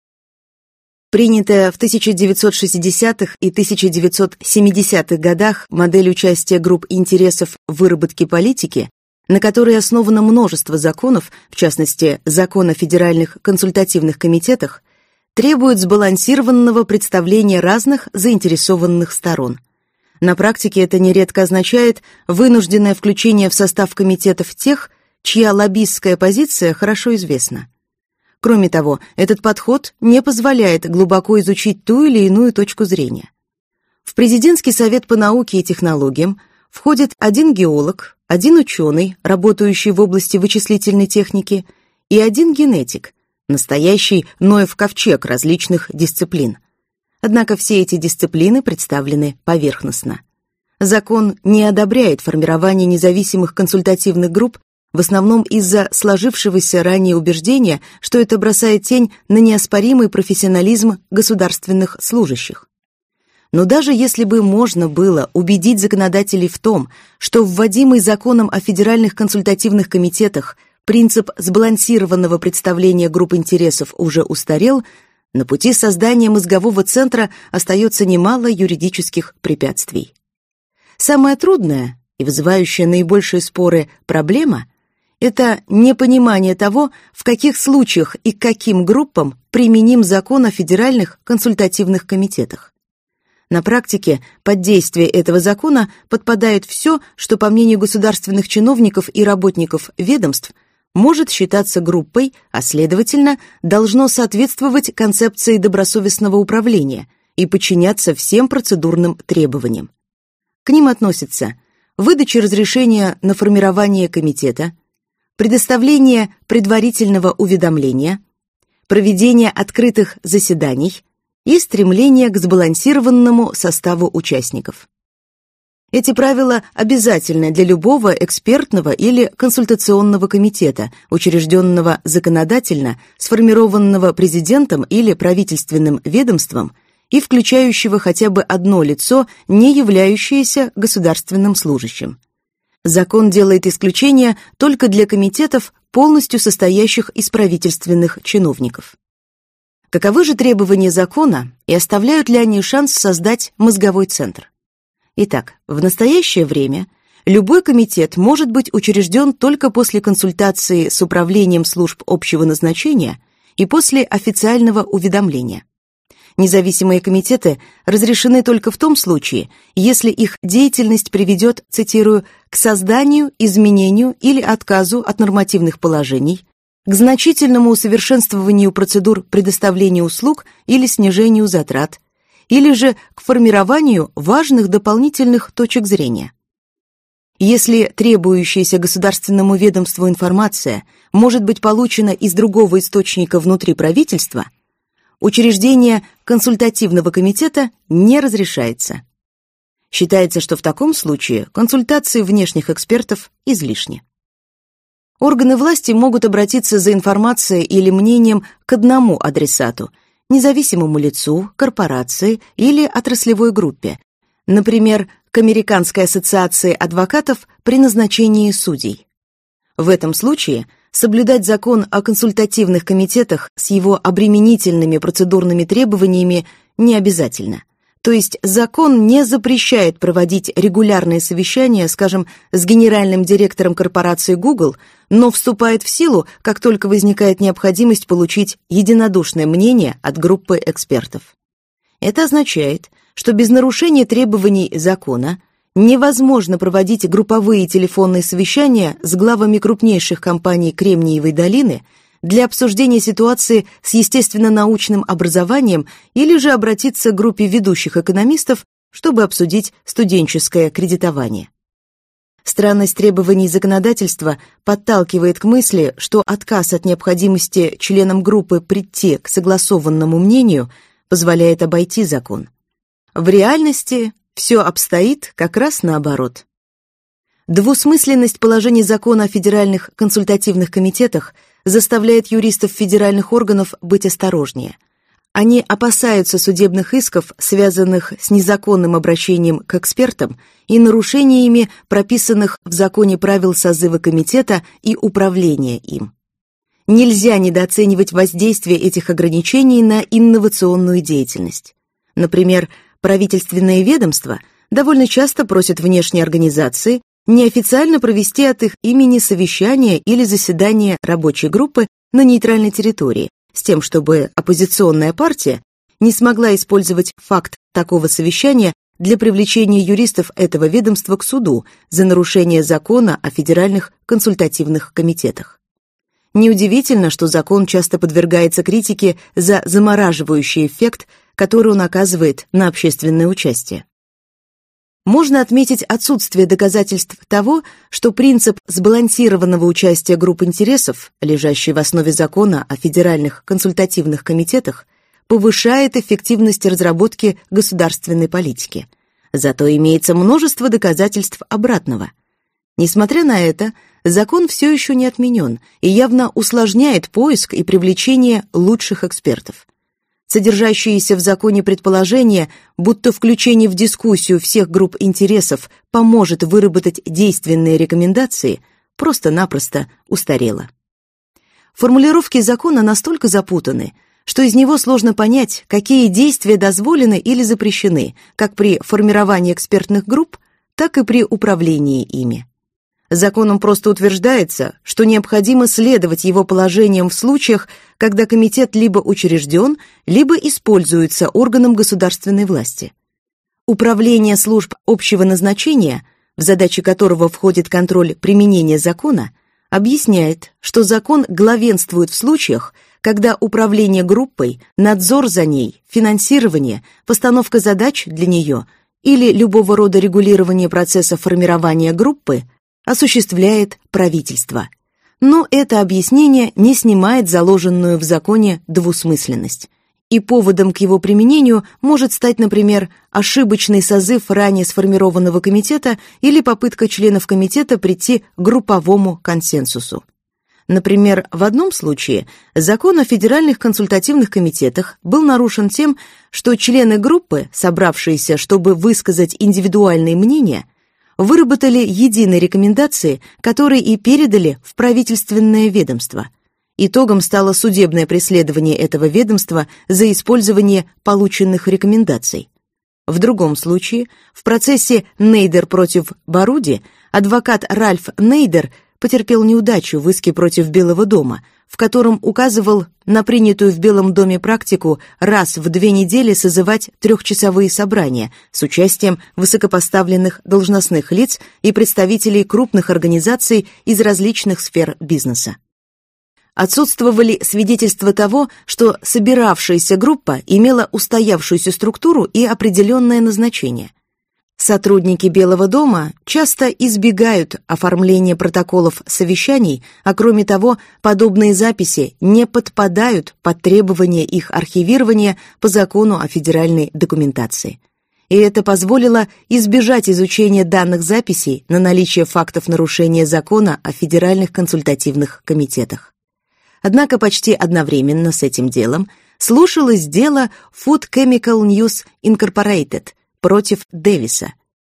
Принятая в тысяча девятьсот шестидесятых и тысяча девятьсот семидесятых годах модель участия групп интересов в выработке политики, на которой основано множество законов, в частности, Закон о федеральных консультативных комитетах, требует сбалансированного представления разных заинтересованных сторон. На практике это нередко означает вынужденное включение в состав комитетов тех, чья лоббистская позиция хорошо известна. Кроме того, этот подход не позволяет глубоко изучить ту или иную точку зрения. В президентский совет по науке и технологиям входит один геолог, один ученый, работающий в области вычислительной техники, и один генетик, настоящий Ноев ковчег различных дисциплин. Однако все эти дисциплины представлены поверхностно. Закон не одобряет формирование независимых консультативных групп, в основном из-за сложившегося ранее убеждения, что это бросает тень на неоспоримый профессионализм государственных служащих. Но даже если бы можно было убедить законодателей в том, что вводимый законом о федеральных консультативных комитетах принцип сбалансированного представления групп интересов уже устарел, на пути создания мозгового центра остается немало юридических препятствий. Самое трудное и вызывающее наибольшие споры проблема – это непонимание того, в каких случаях и к каким группам применим закон о федеральных консультативных комитетах. На практике под действие этого закона подпадает все, что, по мнению государственных чиновников и работников ведомств, может считаться группой, а, следовательно, должно соответствовать концепции добросовестного управления и подчиняться всем процедурным требованиям. К ним относятся выдача разрешения на формирование комитета, предоставление предварительного уведомления, проведение открытых заседаний и стремление к сбалансированному составу участников. Эти правила обязательны для любого экспертного или консультационного комитета, учрежденного законодательно, сформированного президентом или правительственным ведомством и включающего хотя бы одно лицо, не являющееся государственным служащим. Закон делает исключение только для комитетов, полностью состоящих из правительственных чиновников. Каковы же требования закона и оставляют ли они шанс создать мозговой центр? Итак, в настоящее время любой комитет может быть учрежден только после консультации с управлением служб общего назначения и после официального уведомления. Независимые комитеты разрешены только в том случае, если их деятельность приведет, цитирую, к созданию, изменению или отказу от нормативных положений, к значительному усовершенствованию процедур предоставления услуг или снижению затрат, или же к формированию важных дополнительных точек зрения. Если требующаяся государственному ведомству информация может быть получена из другого источника внутри правительства, учреждение консультативного комитета не разрешается. Считается, что в таком случае консультации внешних экспертов излишни. Органы власти могут обратиться за информацией или мнением к одному адресату, независимому лицу, корпорации или отраслевой группе, например, к Американской ассоциации адвокатов при назначении судей. В этом случае соблюдать закон о консультативных комитетах с его обременительными процедурными требованиями не обязательно. То есть закон не запрещает проводить регулярные совещания, скажем, с генеральным директором корпорации Google, но вступает в силу, как только возникает необходимость получить единодушное мнение от группы экспертов. Это означает, что без нарушения требований закона невозможно проводить групповые телефонные совещания с главами крупнейших компаний Кремниевой долины для обсуждения ситуации с естественно-научным образованием или же обратиться к группе ведущих экономистов, чтобы обсудить студенческое кредитование. Странность требований законодательства подталкивает к мысли, что отказ от необходимости членам группы прийти к согласованному мнению позволяет обойти закон. В реальности все обстоит как раз наоборот. Двусмысленность положений закона о федеральных консультативных комитетах заставляет юристов федеральных органов быть осторожнее. Они опасаются судебных исков, связанных с незаконным обращением к экспертам и нарушениями прописанных в законе правил созыва комитета и управления им. Нельзя недооценивать воздействие этих ограничений на инновационную деятельность. Например, правительственные ведомства довольно часто просят внешние организации неофициально провести от их имени совещание или заседание рабочей группы на нейтральной территории, с тем, чтобы оппозиционная партия не смогла использовать факт такого совещания для привлечения юристов этого ведомства к суду за нарушение закона о федеральных консультативных комитетах. Неудивительно, что закон часто подвергается критике за замораживающий эффект, который он оказывает на общественное участие. Можно отметить отсутствие доказательств того, что принцип сбалансированного участия групп интересов, лежащий в основе закона о федеральных консультативных комитетах, повышает эффективность разработки государственной политики. Зато имеется множество доказательств обратного. Несмотря на это, закон все еще не отменен и явно усложняет поиск и привлечение лучших экспертов. Содержащиеся в законе предположение, будто включение в дискуссию всех групп интересов поможет выработать действенные рекомендации, просто-напросто устарело. Формулировки закона настолько запутаны, что из него сложно понять, какие действия дозволены или запрещены, как при формировании экспертных групп, так и при управлении ими. Законом просто утверждается, что необходимо следовать его положениям в случаях, когда комитет либо учрежден, либо используется органом государственной власти. Управление служб общего назначения, в задачи которого входит контроль применения закона, объясняет, что закон главенствует в случаях, когда управление группой, надзор за ней, финансирование, постановка задач для нее или любого рода регулирование процесса формирования группы осуществляет правительство. Но это объяснение не снимает заложенную в законе двусмысленность. И поводом к его применению может стать, например, ошибочный созыв ранее сформированного комитета или попытка членов комитета прийти к групповому консенсусу. Например, в одном случае закон о федеральных консультативных комитетах был нарушен тем, что члены группы, собравшиеся, чтобы высказать индивидуальные мнения, выработали единые рекомендации, которые и передали в правительственное ведомство. Итогом стало судебное преследование этого ведомства за использование полученных рекомендаций. В другом случае, в процессе Нейдер против Баруди, адвокат Ральф Нейдер потерпел неудачу в иске против Белого дома, в котором указывал на принятую в Белом доме практику раз в две недели созывать трехчасовые собрания с участием высокопоставленных должностных лиц и представителей крупных организаций из различных сфер бизнеса. Отсутствовали свидетельства того, что собиравшаяся группа имела устоявшуюся структуру и определенное назначение. Сотрудники Белого дома часто избегают оформления протоколов совещаний, а кроме того, подобные записи не подпадают под требования их архивирования по закону о федеральной документации. И это позволило избежать изучения данных записей на наличие фактов нарушения закона о федеральных консультативных комитетах. Однако почти одновременно с этим делом слушалось дело Food Chemical News Incorporated против Дэвиса.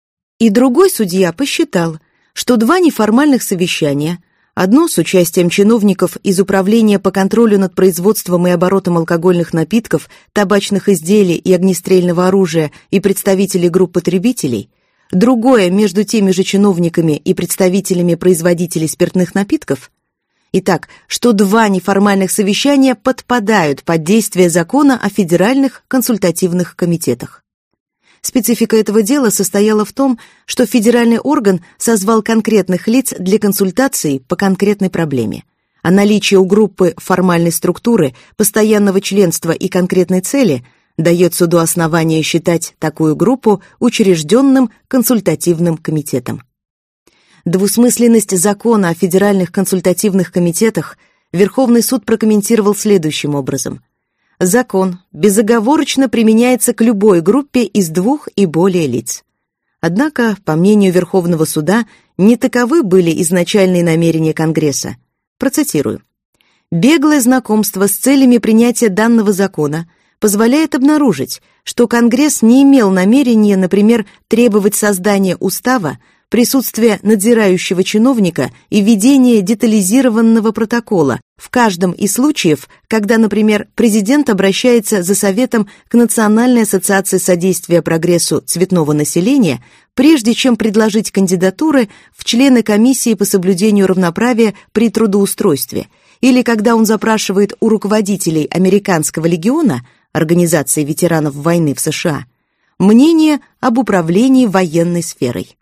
И другой судья посчитал, что два неформальных совещания, одно с участием чиновников из Управления по контролю над производством и оборотом алкогольных напитков, табачных изделий и огнестрельного оружия и представителей групп потребителей, другое между теми же чиновниками и представителями производителей спиртных напитков. Итак, что два неформальных совещания подпадают под действие закона о федеральных консультативных комитетах. Специфика этого дела состояла в том, что федеральный орган созвал конкретных лиц для консультаций по конкретной проблеме, а наличие у группы формальной структуры, постоянного членства и конкретной цели дает суду основание считать такую группу учрежденным консультативным комитетом. Двусмысленность закона о федеральных консультативных комитетах Верховный суд прокомментировал следующим образом. Закон безоговорочно применяется к любой группе из двух и более лиц. Однако, по мнению Верховного суда, не таковы были изначальные намерения Конгресса. Процитирую. «Беглое знакомство с целями принятия данного закона позволяет обнаружить, что Конгресс не имел намерения, например, требовать создания устава, присутствие надзирающего чиновника и ведение детализированного протокола в каждом из случаев, когда, например, президент обращается за советом к Национальной ассоциации содействия прогрессу цветного населения, прежде чем предложить кандидатуры в члены комиссии по соблюдению равноправия при трудоустройстве, или когда он запрашивает у руководителей Американского легиона, организации ветеранов войны в США, мнение об управлении военной сферой».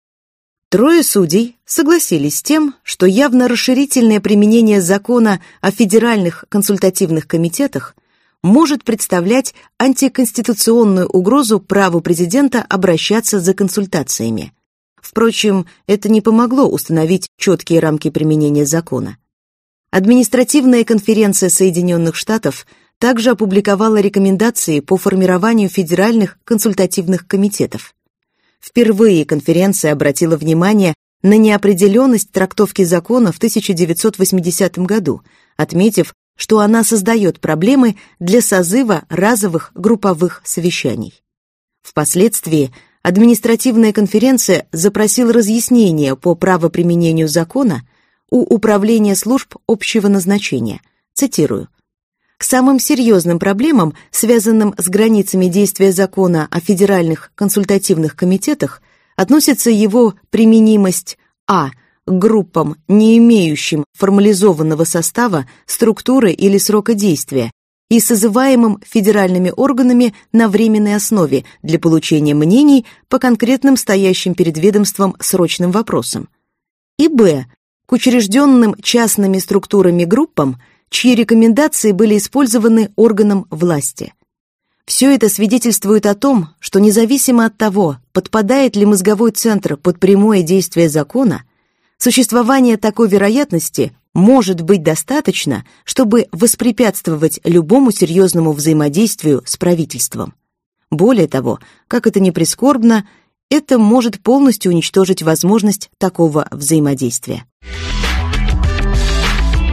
Трое судей согласились с тем, что явно расширительное применение закона о федеральных консультативных комитетах может представлять антиконституционную угрозу праву президента обращаться за консультациями. Впрочем, это не помогло установить четкие рамки применения закона. Административная конференция Соединенных Штатов также опубликовала рекомендации по формированию федеральных консультативных комитетов. Впервые конференция обратила внимание на неопределенность трактовки закона в тысяча девятьсот восьмидесятом году, отметив, что она создает проблемы для созыва разовых групповых совещаний. Впоследствии административная конференция запросила разъяснения по правоприменению закона у Управления служб общего назначения. Цитирую. К самым серьезным проблемам, связанным с границами действия закона о федеральных консультативных комитетах, относится его применимость а. к группам, не имеющим формализованного состава, структуры или срока действия, и созываемым федеральными органами на временной основе для получения мнений по конкретным стоящим перед ведомством срочным вопросам, и б. к учрежденным частными структурами группам, чьи рекомендации были использованы органом власти. Все это свидетельствует о том, что независимо от того, подпадает ли мозговой центр под прямое действие закона, существование такой вероятности может быть достаточно, чтобы воспрепятствовать любому серьезному взаимодействию с правительством. Более того, как это ни прискорбно, это может полностью уничтожить возможность такого взаимодействия.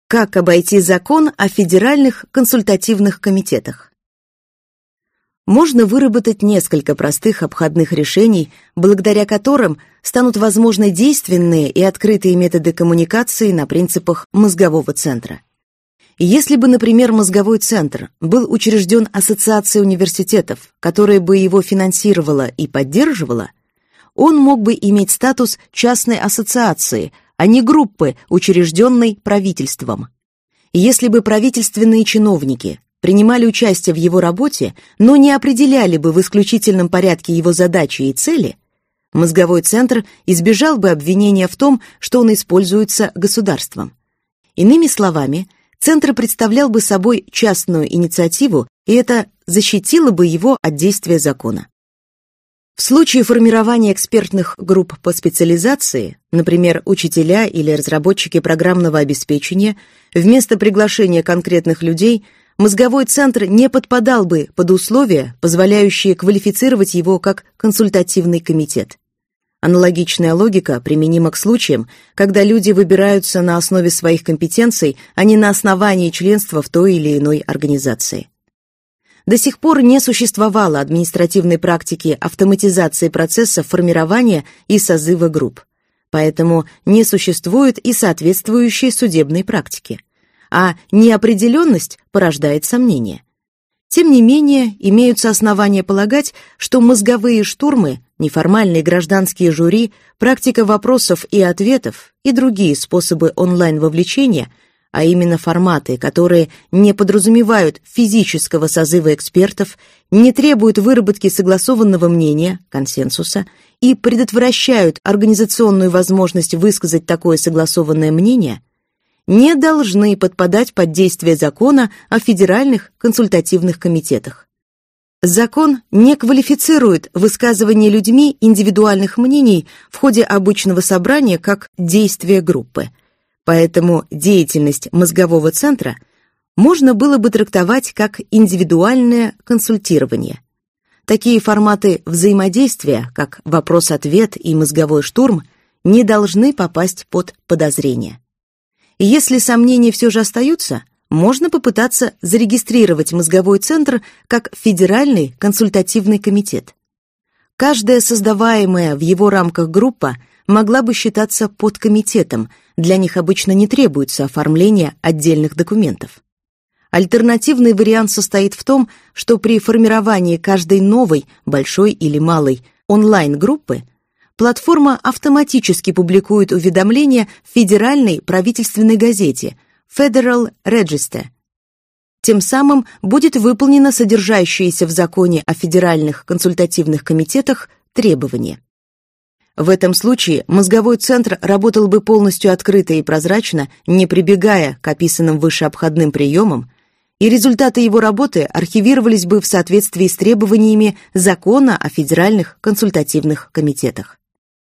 Как обойти закон о федеральных консультативных комитетах? Можно выработать несколько простых обходных решений, благодаря которым станут возможны действенные и открытые методы коммуникации на принципах мозгового центра. Если бы, например, мозговой центр был учрежден ассоциацией университетов, которая бы его финансировала и поддерживала, он мог бы иметь статус частной ассоциации, а не группы, учрежденной правительством. Если бы правительственные чиновники принимали участие в его работе, но не определяли бы в исключительном порядке его задачи и цели, мозговой центр избежал бы обвинения в том, что он используется государством. Иными словами, центр представлял бы собой частную инициативу, и это защитило бы его от действия закона. В случае формирования экспертных групп по специализации, например, учителя или разработчики программного обеспечения, вместо приглашения конкретных людей, мозговой центр не подпадал бы под условия, позволяющие квалифицировать его как консультативный комитет. Аналогичная логика применима к случаям, когда люди выбираются на основе своих компетенций, а не на основании членства в той или иной организации. До сих пор не существовало административной практики автоматизации процесса формирования и созыва групп, поэтому не существует и соответствующей судебной практики, а неопределенность порождает сомнения. Тем не менее, имеются основания полагать, что мозговые штурмы, неформальные гражданские жюри, практика вопросов и ответов и другие способы онлайн-вовлечения, а именно форматы, которые не подразумевают физического созыва экспертов, не требуют выработки согласованного мнения, консенсуса, и предотвращают организационную возможность высказать такое согласованное мнение, не должны подпадать под действие закона о федеральных консультативных комитетах. Закон не квалифицирует высказывание людьми индивидуальных мнений в ходе обычного собрания как действие группы, поэтому деятельность мозгового центра можно было бы трактовать как индивидуальное консультирование. Такие форматы взаимодействия, как вопрос-ответ и мозговой штурм, не должны попасть под подозрение. Если сомнения все же остаются, можно попытаться зарегистрировать мозговой центр как федеральный консультативный комитет. Каждая создаваемая в его рамках группа могла бы считаться подкомитетом, для них обычно не требуется оформление отдельных документов. Альтернативный вариант состоит в том, что при формировании каждой новой, большой или малой, онлайн-группы платформа автоматически публикует уведомления в федеральной правительственной газете Federal Register. Тем самым будет выполнено содержащееся в законе о федеральных консультативных комитетах требование. В этом случае мозговой центр работал бы полностью открыто и прозрачно, не прибегая к описанным выше обходным приемам, и результаты его работы архивировались бы в соответствии с требованиями Закона о федеральных консультативных комитетах.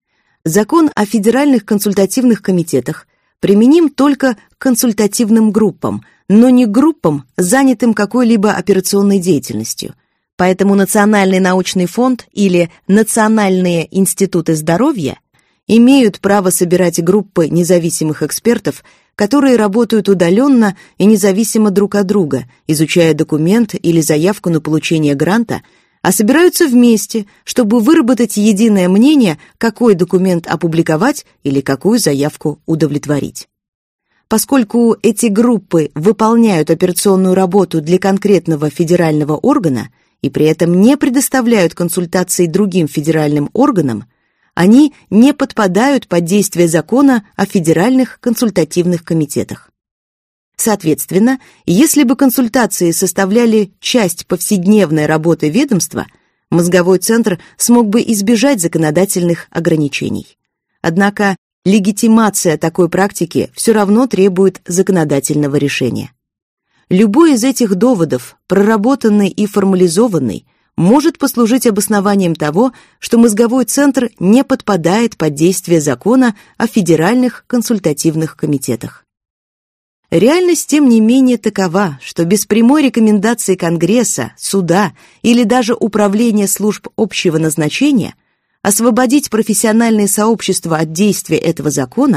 Закон о федеральных консультативных комитетах применим только к консультативным группам, но не к группам, занятым какой-либо операционной деятельностью. Поэтому Национальный научный фонд или Национальные институты здоровья имеют право собирать группы независимых экспертов, которые работают удаленно и независимо друг от друга, изучая документ или заявку на получение гранта, а собираются вместе, чтобы выработать единое мнение, какой документ опубликовать или какую заявку удовлетворить. Поскольку эти группы выполняют операционную работу для конкретного федерального органа и при этом не предоставляют консультации другим федеральным органам, они не подпадают под действие закона о федеральных консультативных комитетах. Соответственно, если бы консультации составляли часть повседневной работы ведомства, мозговой центр смог бы избежать законодательных ограничений. Однако легитимация такой практики все равно требует законодательного решения. Любой из этих доводов, проработанный и формализованный, может послужить обоснованием того, что мозговой центр не подпадает под действие закона о федеральных консультативных комитетах. Реальность, тем не менее, такова, что без прямой рекомендации Конгресса, суда или даже управления служб общего назначения освободить профессиональные сообщества от действия этого закона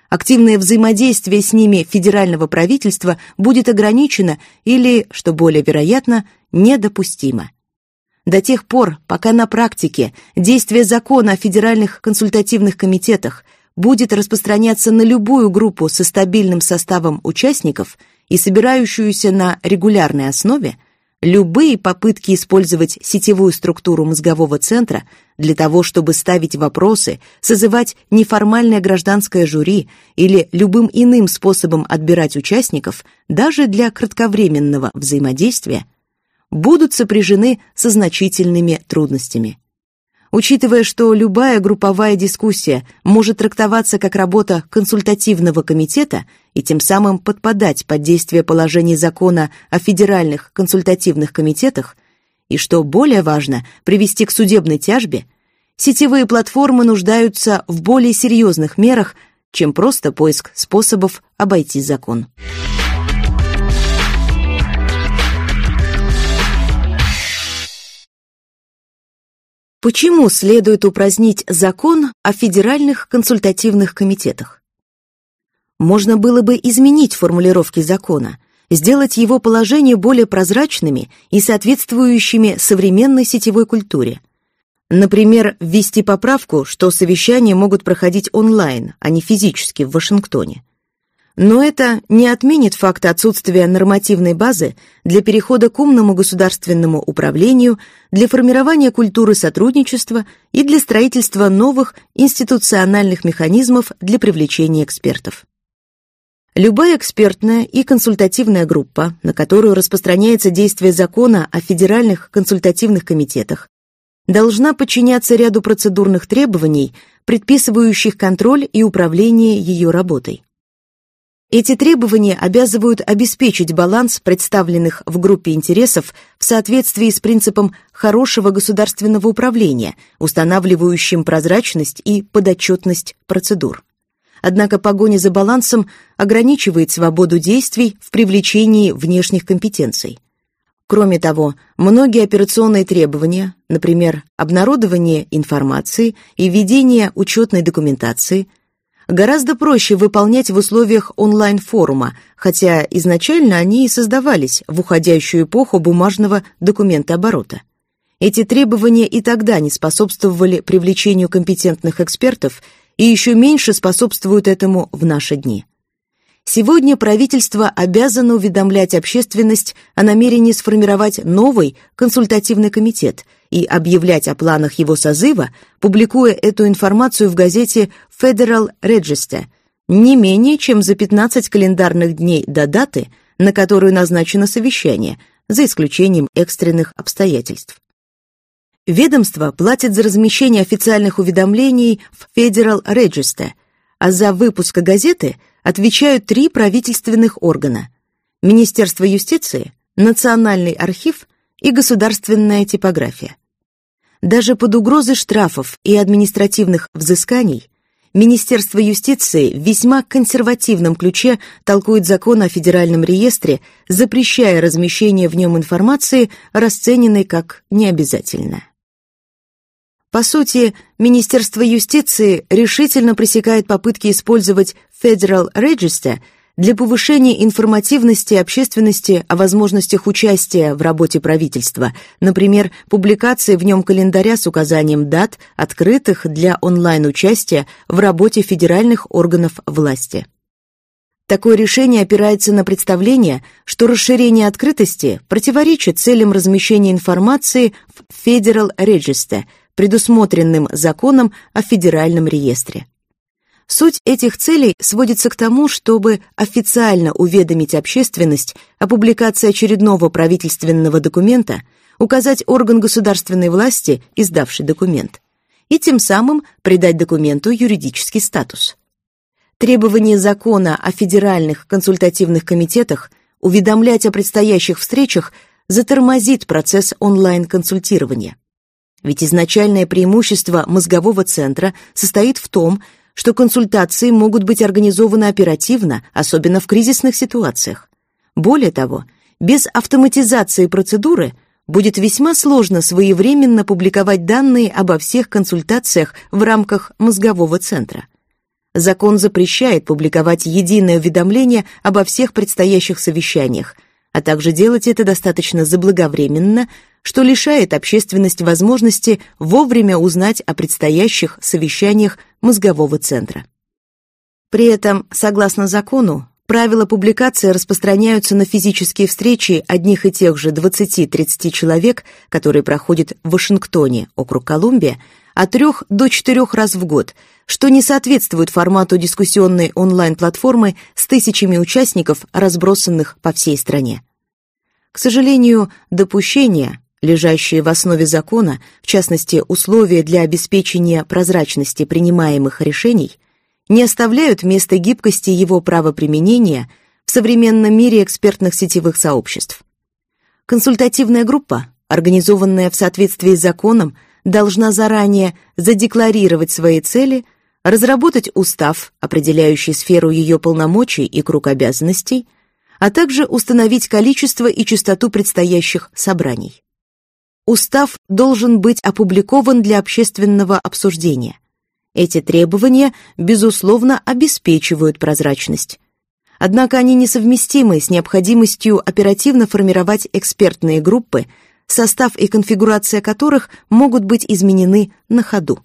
Активное взаимодействие с ними федерального правительства будет ограничено или, что более вероятно, недопустимо. До тех пор, пока на практике действие закона о федеральных консультативных комитетах будет распространяться на любую группу со стабильным составом участников и собирающуюся на регулярной основе, любые попытки использовать сетевую структуру мозгового центра для того, чтобы ставить вопросы, созывать неформальное гражданское жюри или любым иным способом отбирать участников, даже для кратковременного взаимодействия, будут сопряжены со значительными трудностями. Учитывая, что любая групповая дискуссия может трактоваться как работа консультативного комитета и тем самым подпадать под действие положений закона о федеральных консультативных комитетах, и, что более важно, привести к судебной тяжбе, сетевые платформы нуждаются в более серьезных мерах, чем просто поиск способов обойти закон. Почему следует упразднить закон о федеральных консультативных комитетах? Можно было бы изменить формулировки закона, сделать его положения более прозрачными и соответствующими современной сетевой культуре. Например, ввести поправку, что совещания могут проходить онлайн, а не физически в Вашингтоне. Но это не отменит факта отсутствия нормативной базы для перехода к умному государственному управлению, для формирования культуры сотрудничества и для строительства новых институциональных механизмов для привлечения экспертов. Любая экспертная и консультативная группа, на которую распространяется действие закона о федеральных консультативных комитетах, должна подчиняться ряду процедурных требований, предписывающих контроль и управление ее работой. Эти требования обязывают обеспечить баланс представленных в группе интересов в соответствии с принципом хорошего государственного управления, устанавливающим прозрачность и подотчетность процедур. Однако погоня за балансом ограничивает свободу действий в привлечении внешних компетенций. Кроме того, многие операционные требования, например, обнародование информации и ведение учетной документации, гораздо проще выполнять в условиях онлайн-форума, хотя изначально они и создавались в уходящую эпоху бумажного документооборота. Эти требования и тогда не способствовали привлечению компетентных экспертов и еще меньше способствуют этому в наши дни. Сегодня правительство обязано уведомлять общественность о намерении сформировать новый консультативный комитет и объявлять о планах его созыва, публикуя эту информацию в газете Federal Register не менее чем за пятнадцать календарных дней до даты, на которую назначено совещание, за исключением экстренных обстоятельств. Ведомство платит за размещение официальных уведомлений в Federal Register, а за выпуск газеты отвечают три правительственных органа – Министерство юстиции, Национальный архив и Государственная типография. Даже под угрозой штрафов и административных взысканий Министерство юстиции в весьма консервативном ключе толкует закон о федеральном реестре, запрещая размещение в нем информации, расцененной как необязательная. По сути, Министерство юстиции решительно пресекает попытки использовать Federal Register для повышения информативности общественности о возможностях участия в работе правительства, например, публикации в нем календаря с указанием дат, открытых для онлайн-участия в работе федеральных органов власти. Такое решение опирается на представление, что расширение открытости противоречит целям размещения информации в Federal Register, предусмотренным законом о федеральном реестре. Суть этих целей сводится к тому, чтобы официально уведомить общественность о публикации очередного правительственного документа, указать орган государственной власти, издавший документ, и тем самым придать документу юридический статус. Требование закона о федеральных консультативных комитетах уведомлять о предстоящих встречах затормозит процесс онлайн-консультирования. Ведь изначальное преимущество мозгового центра состоит в том, что консультации могут быть организованы оперативно, особенно в кризисных ситуациях. Более того, без автоматизации процедуры будет весьма сложно своевременно публиковать данные обо всех консультациях в рамках мозгового центра. Закон запрещает публиковать единое уведомление обо всех предстоящих совещаниях, а также делать это достаточно заблаговременно, что лишает общественность возможности вовремя узнать о предстоящих совещаниях мозгового центра. При этом, согласно закону, правила публикации распространяются на физические встречи одних и тех же двадцати-тридцати человек, которые проходят в Вашингтоне, округ Колумбия, от трех до четырех раз в год, что не соответствует формату дискуссионной онлайн-платформы с тысячами участников, разбросанных по всей стране. К сожалению, допущения, лежащие в основе закона, в частности, условия для обеспечения прозрачности принимаемых решений, не оставляют места гибкости его правоприменения в современном мире экспертных сетевых сообществ. Консультативная группа, организованная в соответствии с законом, должна заранее задекларировать свои цели, разработать устав, определяющий сферу ее полномочий и круг обязанностей, а также установить количество и частоту предстоящих собраний. Устав должен быть опубликован для общественного обсуждения. Эти требования, безусловно, обеспечивают прозрачность. Однако они несовместимы с необходимостью оперативно формировать экспертные группы, состав и конфигурация которых могут быть изменены на ходу.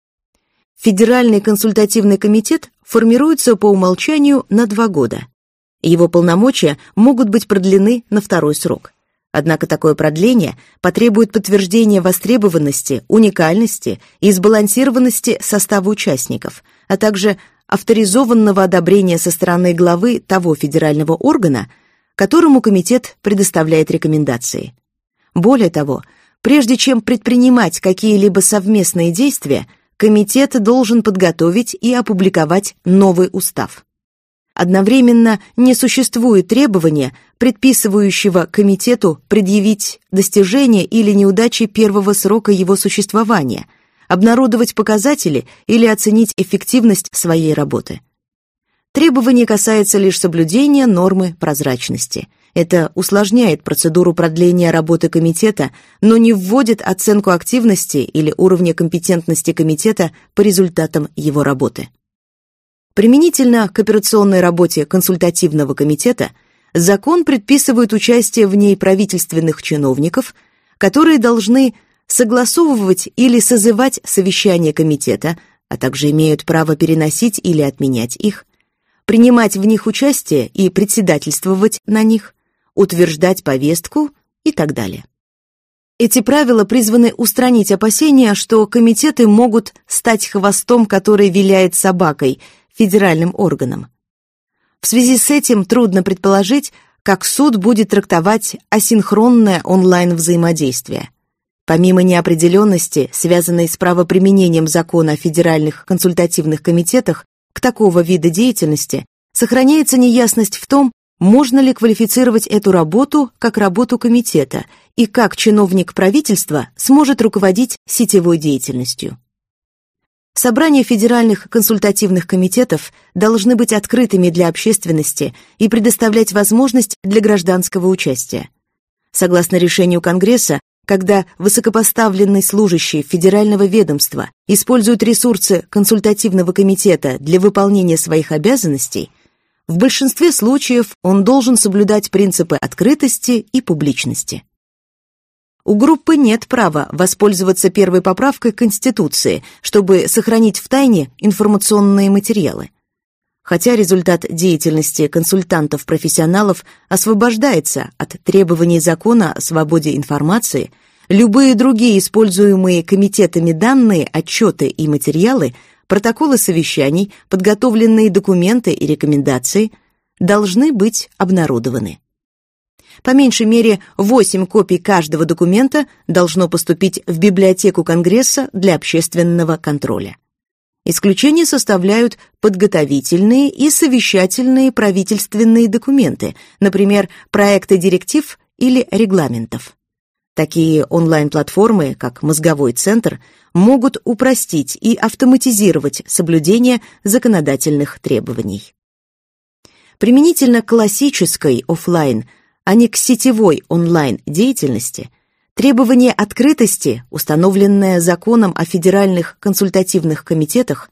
Федеральный консультативный комитет формируется по умолчанию на два года. Его полномочия могут быть продлены на второй срок. Однако такое продление потребует подтверждения востребованности, уникальности и сбалансированности состава участников, а также авторизованного одобрения со стороны главы того федерального органа, которому комитет предоставляет рекомендации. Более того, прежде чем предпринимать какие-либо совместные действия, комитет должен подготовить и опубликовать новый устав. Одновременно не существует требования, предписывающего комитету предъявить достижения или неудачи первого срока его существования, обнародовать показатели или оценить эффективность своей работы. Требование касается лишь соблюдения нормы прозрачности. Это усложняет процедуру продления работы комитета, но не вводит оценку активности или уровня компетентности комитета по результатам его работы. Применительно к операционной работе консультативного комитета закон предписывает участие в ней правительственных чиновников, которые должны согласовывать или созывать совещания комитета, а также имеют право переносить или отменять их, принимать в них участие и председательствовать на них, утверждать повестку и так далее. Эти правила призваны устранить опасения, что комитеты могут стать хвостом, который виляет собакой, федеральным органам. В связи с этим трудно предположить, как суд будет трактовать асинхронное онлайн-взаимодействие. Помимо неопределенности, связанной с правоприменением закона о федеральных консультативных комитетах к такого вида деятельности, сохраняется неясность в том, можно ли квалифицировать эту работу как работу комитета и как чиновник правительства сможет руководить сетевой деятельностью. Собрания федеральных консультативных комитетов должны быть открытыми для общественности и предоставлять возможность для гражданского участия. Согласно решению Конгресса, когда высокопоставленный служащий федерального ведомства использует ресурсы консультативного комитета для выполнения своих обязанностей, в большинстве случаев он должен соблюдать принципы открытости и публичности. У группы нет права воспользоваться первой поправкой Конституции, чтобы сохранить в тайне информационные материалы. Хотя результат деятельности консультантов-профессионалов освобождается от требований закона о свободе информации, любые другие используемые комитетами данные, отчеты и материалы, протоколы совещаний, подготовленные документы и рекомендации должны быть обнародованы. По меньшей мере восемь копий каждого документа должно поступить в библиотеку Конгресса для общественного контроля. Исключение составляют подготовительные и совещательные правительственные документы, например, проекты директив или регламентов. Такие онлайн-платформы, как «Мозговой центр», могут упростить и автоматизировать соблюдение законодательных требований. Применительно к классической офлайн, а не к сетевой онлайн-деятельности, требование открытости, установленное законом о федеральных консультативных комитетах,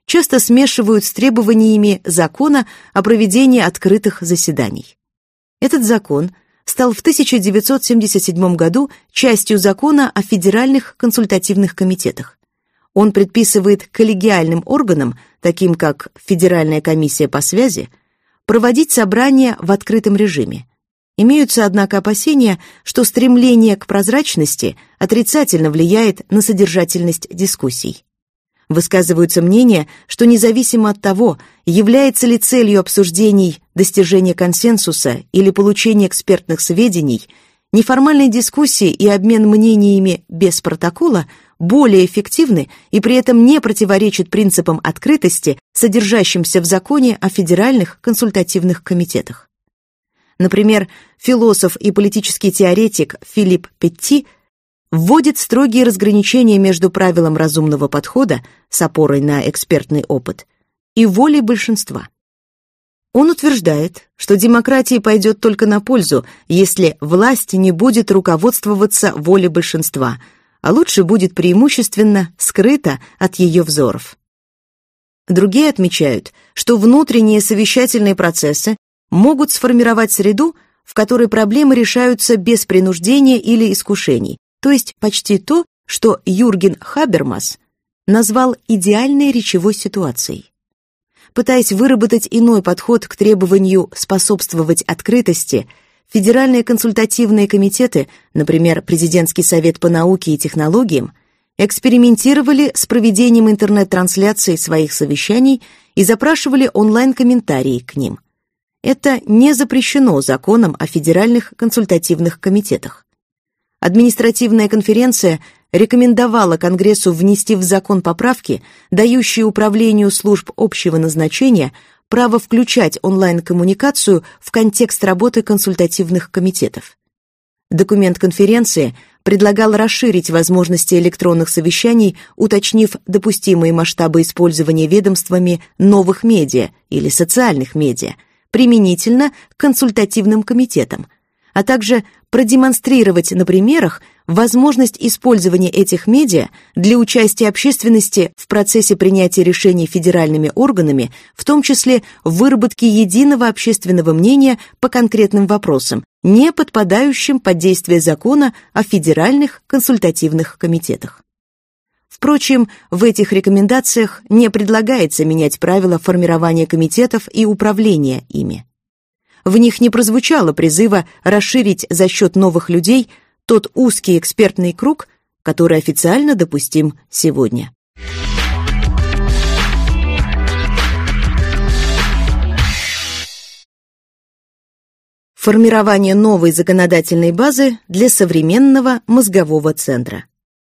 часто смешивают с требованиями закона о проведении открытых заседаний. Этот закон стал в тысяча девятьсот семьдесят седьмом году частью закона о федеральных консультативных комитетах. Он предписывает коллегиальным органам, таким как Федеральная комиссия по связи, проводить собрания в открытом режиме. Имеются, однако, опасения, что стремление к прозрачности отрицательно влияет на содержательность дискуссий. Высказываются мнения, что независимо от того, является ли целью обсуждений достижение консенсуса или получение экспертных сведений, неформальные дискуссии и обмен мнениями без протокола более эффективны и при этом не противоречат принципам открытости, содержащимся в законе о федеральных консультативных комитетах. Например, философ и политический теоретик Филипп Петти вводит строгие разграничения между правилом разумного подхода с опорой на экспертный опыт и волей большинства. Он утверждает, что демократии пойдет только на пользу, если власть не будет руководствоваться волей большинства, а лучше будет преимущественно скрыта от ее взоров. Другие отмечают, что внутренние совещательные процессы могут сформировать среду, в которой проблемы решаются без принуждения или искушений, то есть почти то, что Юрген Хабермас назвал идеальной речевой ситуацией. Пытаясь выработать иной подход к требованию способствовать открытости, федеральные консультативные комитеты, например, Президентский совет по науке и технологиям, экспериментировали с проведением интернет-трансляций своих совещаний и запрашивали онлайн-комментарии к ним. Это не запрещено законом о федеральных консультативных комитетах. Административная конференция рекомендовала Конгрессу внести в закон поправки, дающие управлению служб общего назначения право включать онлайн-коммуникацию в контекст работы консультативных комитетов. Документ конференции предлагал расширить возможности электронных совещаний, уточнив допустимые масштабы использования ведомствами новых медиа или социальных медиа, применительно к консультативным комитетам, а также продемонстрировать на примерах возможность использования этих медиа для участия общественности в процессе принятия решений федеральными органами, в том числе в выработке единого общественного мнения по конкретным вопросам, не подпадающим под действие закона о федеральных консультативных комитетах. Впрочем, в этих рекомендациях не предлагается менять правила формирования комитетов и управления ими. В них не прозвучало призыва расширить за счет новых людей тот узкий экспертный круг, который официально допустим сегодня. Формирование новой законодательной базы для современного мозгового центра.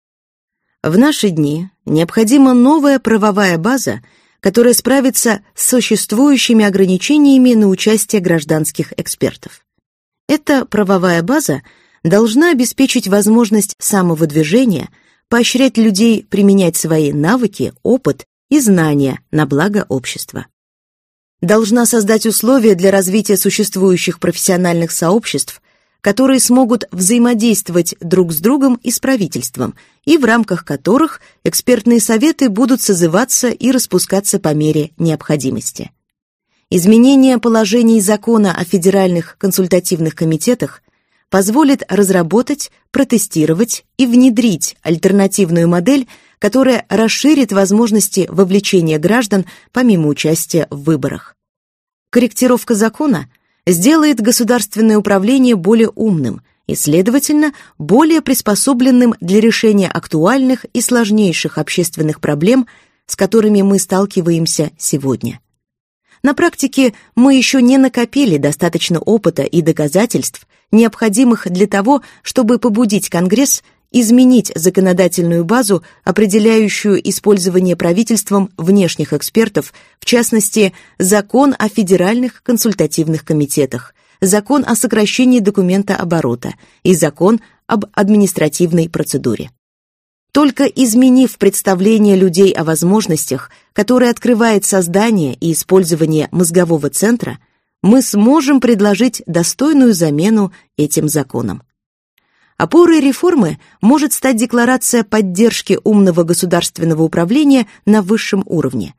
В наши дни необходима новая правовая база, которая справится с существующими ограничениями на участие гражданских экспертов. Эта правовая база должна обеспечить возможность самовыдвижения, поощрять людей применять свои навыки, опыт и знания на благо общества. Должна создать условия для развития существующих профессиональных сообществ, которые смогут взаимодействовать друг с другом и с правительством, и в рамках которых экспертные советы будут созываться и распускаться по мере необходимости. Изменение положений закона о федеральных консультативных комитетах позволит разработать, протестировать и внедрить альтернативную модель, которая расширит возможности вовлечения граждан помимо участия в выборах. Корректировка закона сделает государственное управление более умным и, следовательно, более приспособленным для решения актуальных и сложнейших общественных проблем, с которыми мы сталкиваемся сегодня. На практике мы еще не накопили достаточно опыта и доказательств, необходимых для того, чтобы побудить Конгресс изменить законодательную базу, определяющую использование правительством внешних экспертов, в частности, Закон о федеральных консультативных комитетах, Закон о сокращении документооборота и Закон об административной процедуре. Только изменив представление людей о возможностях, которые открывает создание и использование мозгового центра, мы сможем предложить достойную замену этим законам. Опорой реформы может стать декларация поддержки умного государственного управления на высшем уровне.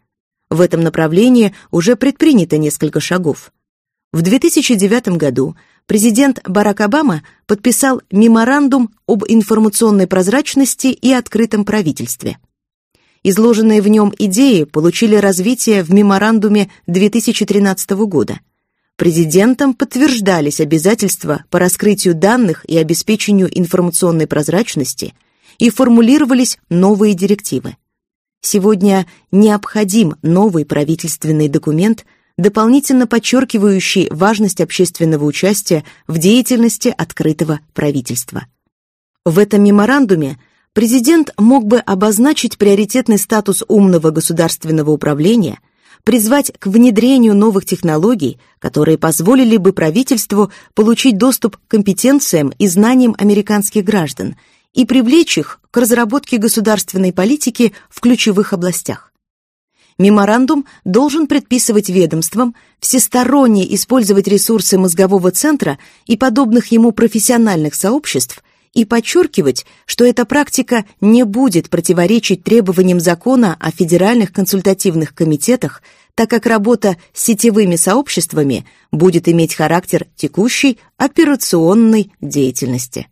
В этом направлении уже предпринято несколько шагов. В две тысячи девятом году президент Барак Обама подписал меморандум об информационной прозрачности и открытом правительстве. Изложенные в нем идеи получили развитие в меморандуме две тысячи тринадцатого года. Президентом подтверждались обязательства по раскрытию данных и обеспечению информационной прозрачности и формулировались новые директивы. Сегодня необходим новый правительственный документ, дополнительно подчеркивающий важность общественного участия в деятельности открытого правительства. В этом меморандуме президент мог бы обозначить приоритетный статус умного государственного управления, призвать к внедрению новых технологий, которые позволили бы правительству получить доступ к компетенциям и знаниям американских граждан и привлечь их к разработке государственной политики в ключевых областях. Меморандум должен предписывать ведомствам всесторонне использовать ресурсы мозгового центра и подобных ему профессиональных сообществ и подчеркивать, что эта практика не будет противоречить требованиям закона о федеральных консультативных комитетах, так как работа с сетевыми сообществами будет иметь характер текущей операционной деятельности.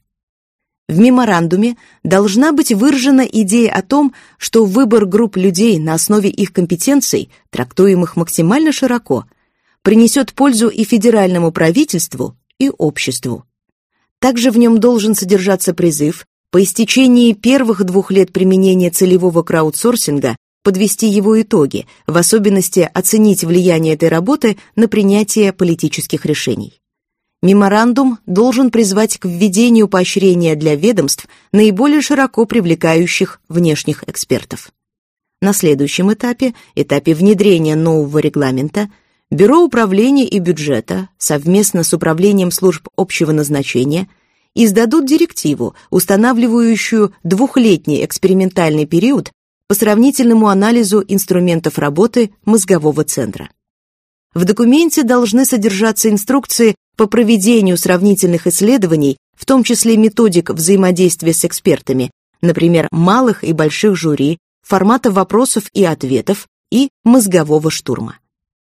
В меморандуме должна быть выражена идея о том, что выбор групп людей на основе их компетенций, трактуемых максимально широко, принесет пользу и федеральному правительству, и обществу. Также в нем должен содержаться призыв по истечении первых двух лет применения целевого краудсорсинга подвести его итоги, в особенности оценить влияние этой работы на принятие политических решений. Меморандум должен призвать к введению поощрения для ведомств, наиболее широко привлекающих внешних экспертов. На следующем этапе, этапе внедрения нового регламента, Бюро управления и бюджета совместно с Управлением служб общего назначения издадут директиву, устанавливающую двухлетний экспериментальный период по сравнительному анализу инструментов работы мозгового центра. В документе должны содержаться инструкции по проведению сравнительных исследований, в том числе методик взаимодействия с экспертами, например, малых и больших жюри, формата вопросов и ответов и мозгового штурма.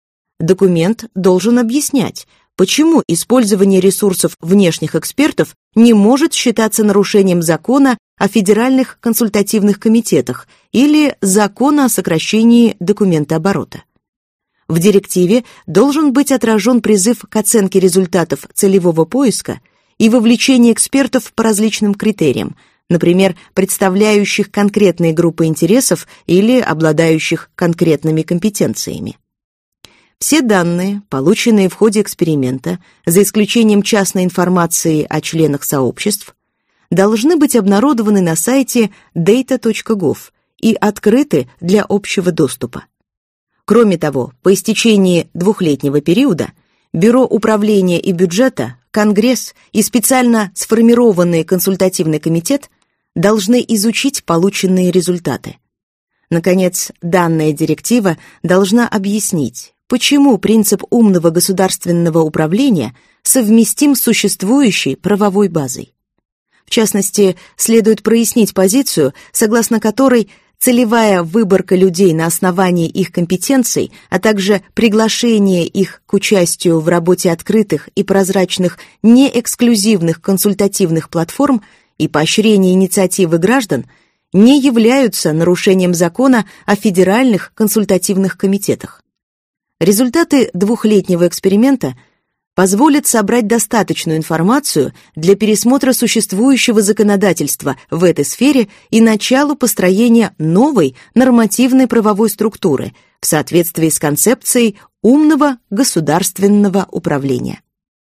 Документ должен объяснять, почему использование ресурсов внешних экспертов не может считаться нарушением закона о федеральных консультативных комитетах или закона о сокращении документооборота. В директиве должен быть отражен призыв к оценке результатов целевого поиска и вовлечении экспертов по различным критериям, например, представляющих конкретные группы интересов или обладающих конкретными компетенциями. Все данные, полученные в ходе эксперимента, за исключением частной информации о членах сообществ, должны быть обнародованы на сайте data точка gov и открыты для общего доступа. Кроме того, по истечении двухлетнего периода Бюро управления и бюджета, Конгресс и специально сформированный консультативный комитет должны изучить полученные результаты. Наконец, данная директива должна объяснить, почему принцип умного государственного управления совместим с существующей правовой базой. В частности, следует прояснить позицию, согласно которой целевая выборка людей на основании их компетенций, а также приглашение их к участию в работе открытых и прозрачных неэксклюзивных консультативных платформ и поощрение инициативы граждан не являются нарушением закона о федеральных консультативных комитетах. Результаты двухлетнего эксперимента позволят собрать достаточную информацию для пересмотра существующего законодательства в этой сфере и началу построения новой нормативной правовой структуры в соответствии с концепцией умного государственного управления.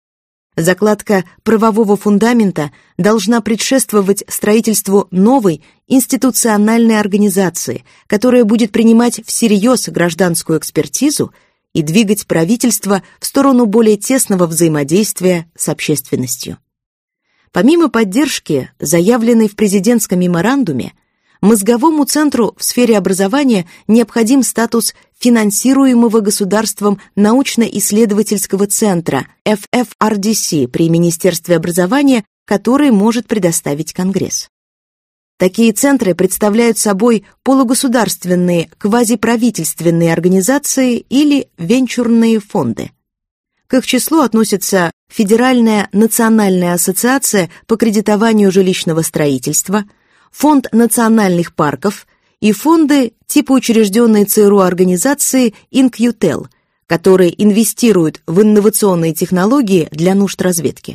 Закладка правового фундамента должна предшествовать строительству новой институциональной организации, которая будет принимать всерьез гражданскую экспертизу и двигать правительство в сторону более тесного взаимодействия с общественностью. Помимо поддержки, заявленной в президентском меморандуме, мозговому центру в сфере образования необходим статус финансируемого государством научно-исследовательского центра эф эф ар ди си при Министерстве образования, который может предоставить Конгресс. Такие центры представляют собой полугосударственные, квазиправительственные организации или венчурные фонды. К их числу относятся Федеральная национальная ассоциация по кредитованию жилищного строительства, Фонд национальных парков и фонды типа учрежденной ЦРУ организации InQtel, которые инвестируют в инновационные технологии для нужд разведки.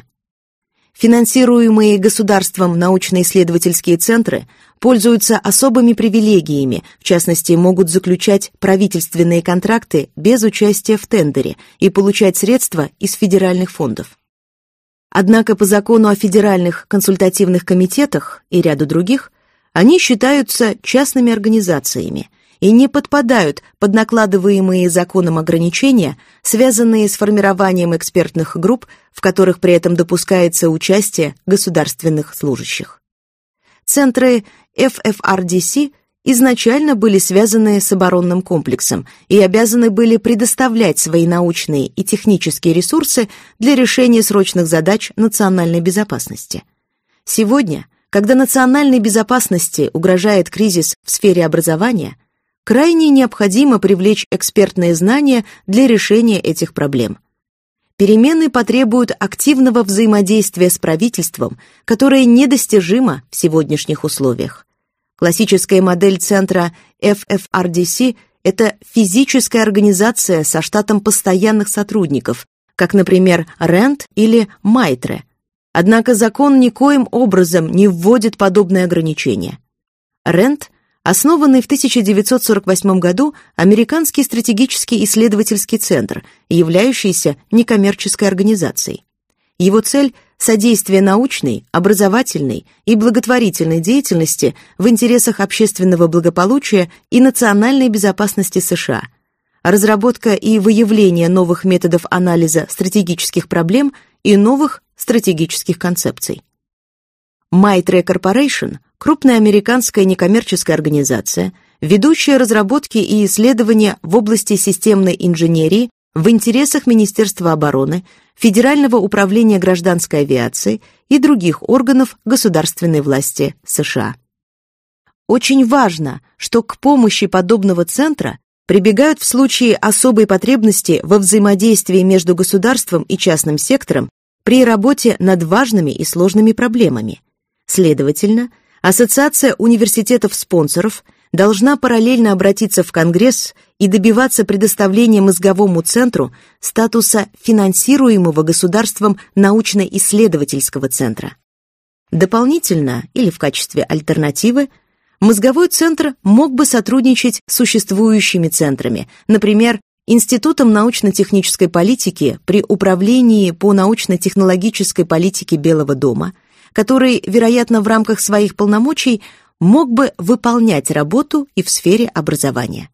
Финансируемые государством научно-исследовательские центры пользуются особыми привилегиями, в частности, могут заключать правительственные контракты без участия в тендере и получать средства из федеральных фондов. Однако по закону о федеральных консультативных комитетах и ряду других они считаются частными организациями и не подпадают под накладываемые законом ограничения, связанные с формированием экспертных групп, в которых при этом допускается участие государственных служащих. Центры эф эф ар ди си изначально были связаны с оборонным комплексом и обязаны были предоставлять свои научные и технические ресурсы для решения срочных задач национальной безопасности. Сегодня, когда национальной безопасности угрожает кризис в сфере образования, крайне необходимо привлечь экспертные знания для решения этих проблем. Перемены потребуют активного взаимодействия с правительством, которое недостижимо в сегодняшних условиях. Классическая модель центра эф эф ар ди си – это физическая организация со штатом постоянных сотрудников, как, например, рэнд или майтре. Однако закон никоим образом не вводит подобные ограничения. рэнд – основанный в тысяча девятьсот сорок восьмом году Американский стратегический исследовательский центр, являющийся некоммерческой организацией. Его цель – содействие научной, образовательной и благотворительной деятельности в интересах общественного благополучия и национальной безопасности США, разработка и выявление новых методов анализа стратегических проблем и новых стратегических концепций. Maitre Corporation – крупная американская некоммерческая организация, ведущая разработки и исследования в области системной инженерии в интересах Министерства обороны, Федерального управления гражданской авиации и других органов государственной власти США. Очень важно, что к помощи подобного центра прибегают в случае особой потребности во взаимодействии между государством и частным сектором при работе над важными и сложными проблемами. Следовательно, Ассоциация университетов-спонсоров должна параллельно обратиться в Конгресс и добиваться предоставления мозговому центру статуса финансируемого государством научно-исследовательского центра. Дополнительно, или в качестве альтернативы, мозговой центр мог бы сотрудничать с существующими центрами, например, Институтом научно-технической политики при Управлении по научно-технологической политике Белого дома, который, вероятно, в рамках своих полномочий мог бы выполнять работу и в сфере образования.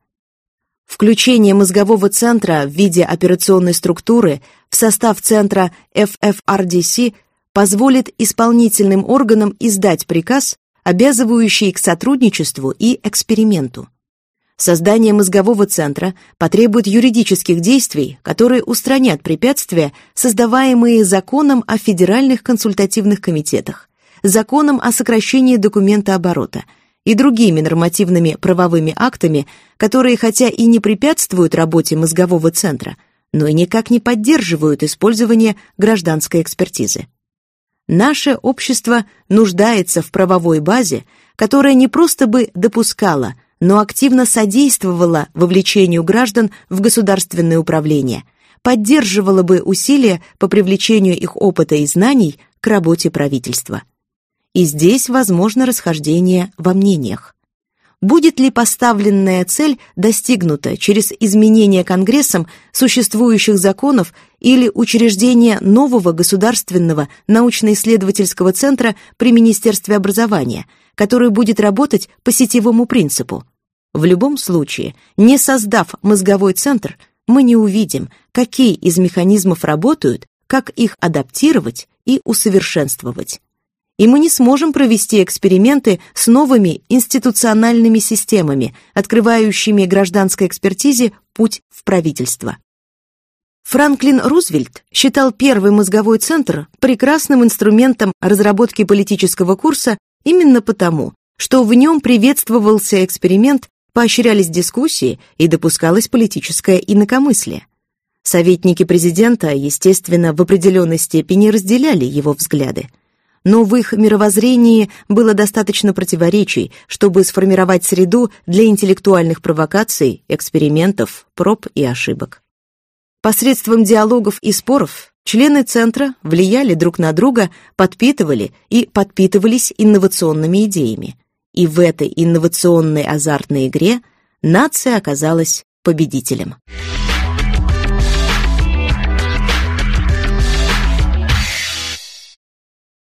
Включение мозгового центра в виде операционной структуры в состав центра эф эф ар ди си позволит исполнительным органам издать приказ, обязывающий к сотрудничеству и эксперименту. Создание мозгового центра потребует юридических действий, которые устранят препятствия, создаваемые Законом о федеральных консультативных комитетах, Законом о сокращении документооборота и другими нормативными правовыми актами, которые хотя и не препятствуют работе мозгового центра, но и никак не поддерживают использование гражданской экспертизы. Наше общество нуждается в правовой базе, которая не просто бы допускала, но активно содействовала вовлечению граждан в государственное управление, поддерживала бы усилия по привлечению их опыта и знаний к работе правительства. И здесь возможно расхождение во мнениях. Будет ли поставленная цель достигнута через изменение Конгрессом существующих законов или учреждение нового государственного научно-исследовательского центра при Министерстве образования, который будет работать по сетевому принципу? В любом случае, не создав мозговой центр, мы не увидим, какие из механизмов работают, как их адаптировать и усовершенствовать. И мы не сможем провести эксперименты с новыми институциональными системами, открывающими гражданской экспертизе путь в правительство. Франклин Рузвельт считал первый мозговой центр прекрасным инструментом разработки политического курса именно потому, что в нем приветствовался эксперимент, поощрялись дискуссии и допускалось политическое инакомыслие. Советники президента, естественно, в определенной степени разделяли его взгляды, но в их мировоззрении было достаточно противоречий, чтобы сформировать среду для интеллектуальных провокаций, экспериментов, проб и ошибок. Посредством диалогов и споров члены Центра влияли друг на друга, подпитывали и подпитывались инновационными идеями. И в этой инновационной азартной игре нация оказалась победителем.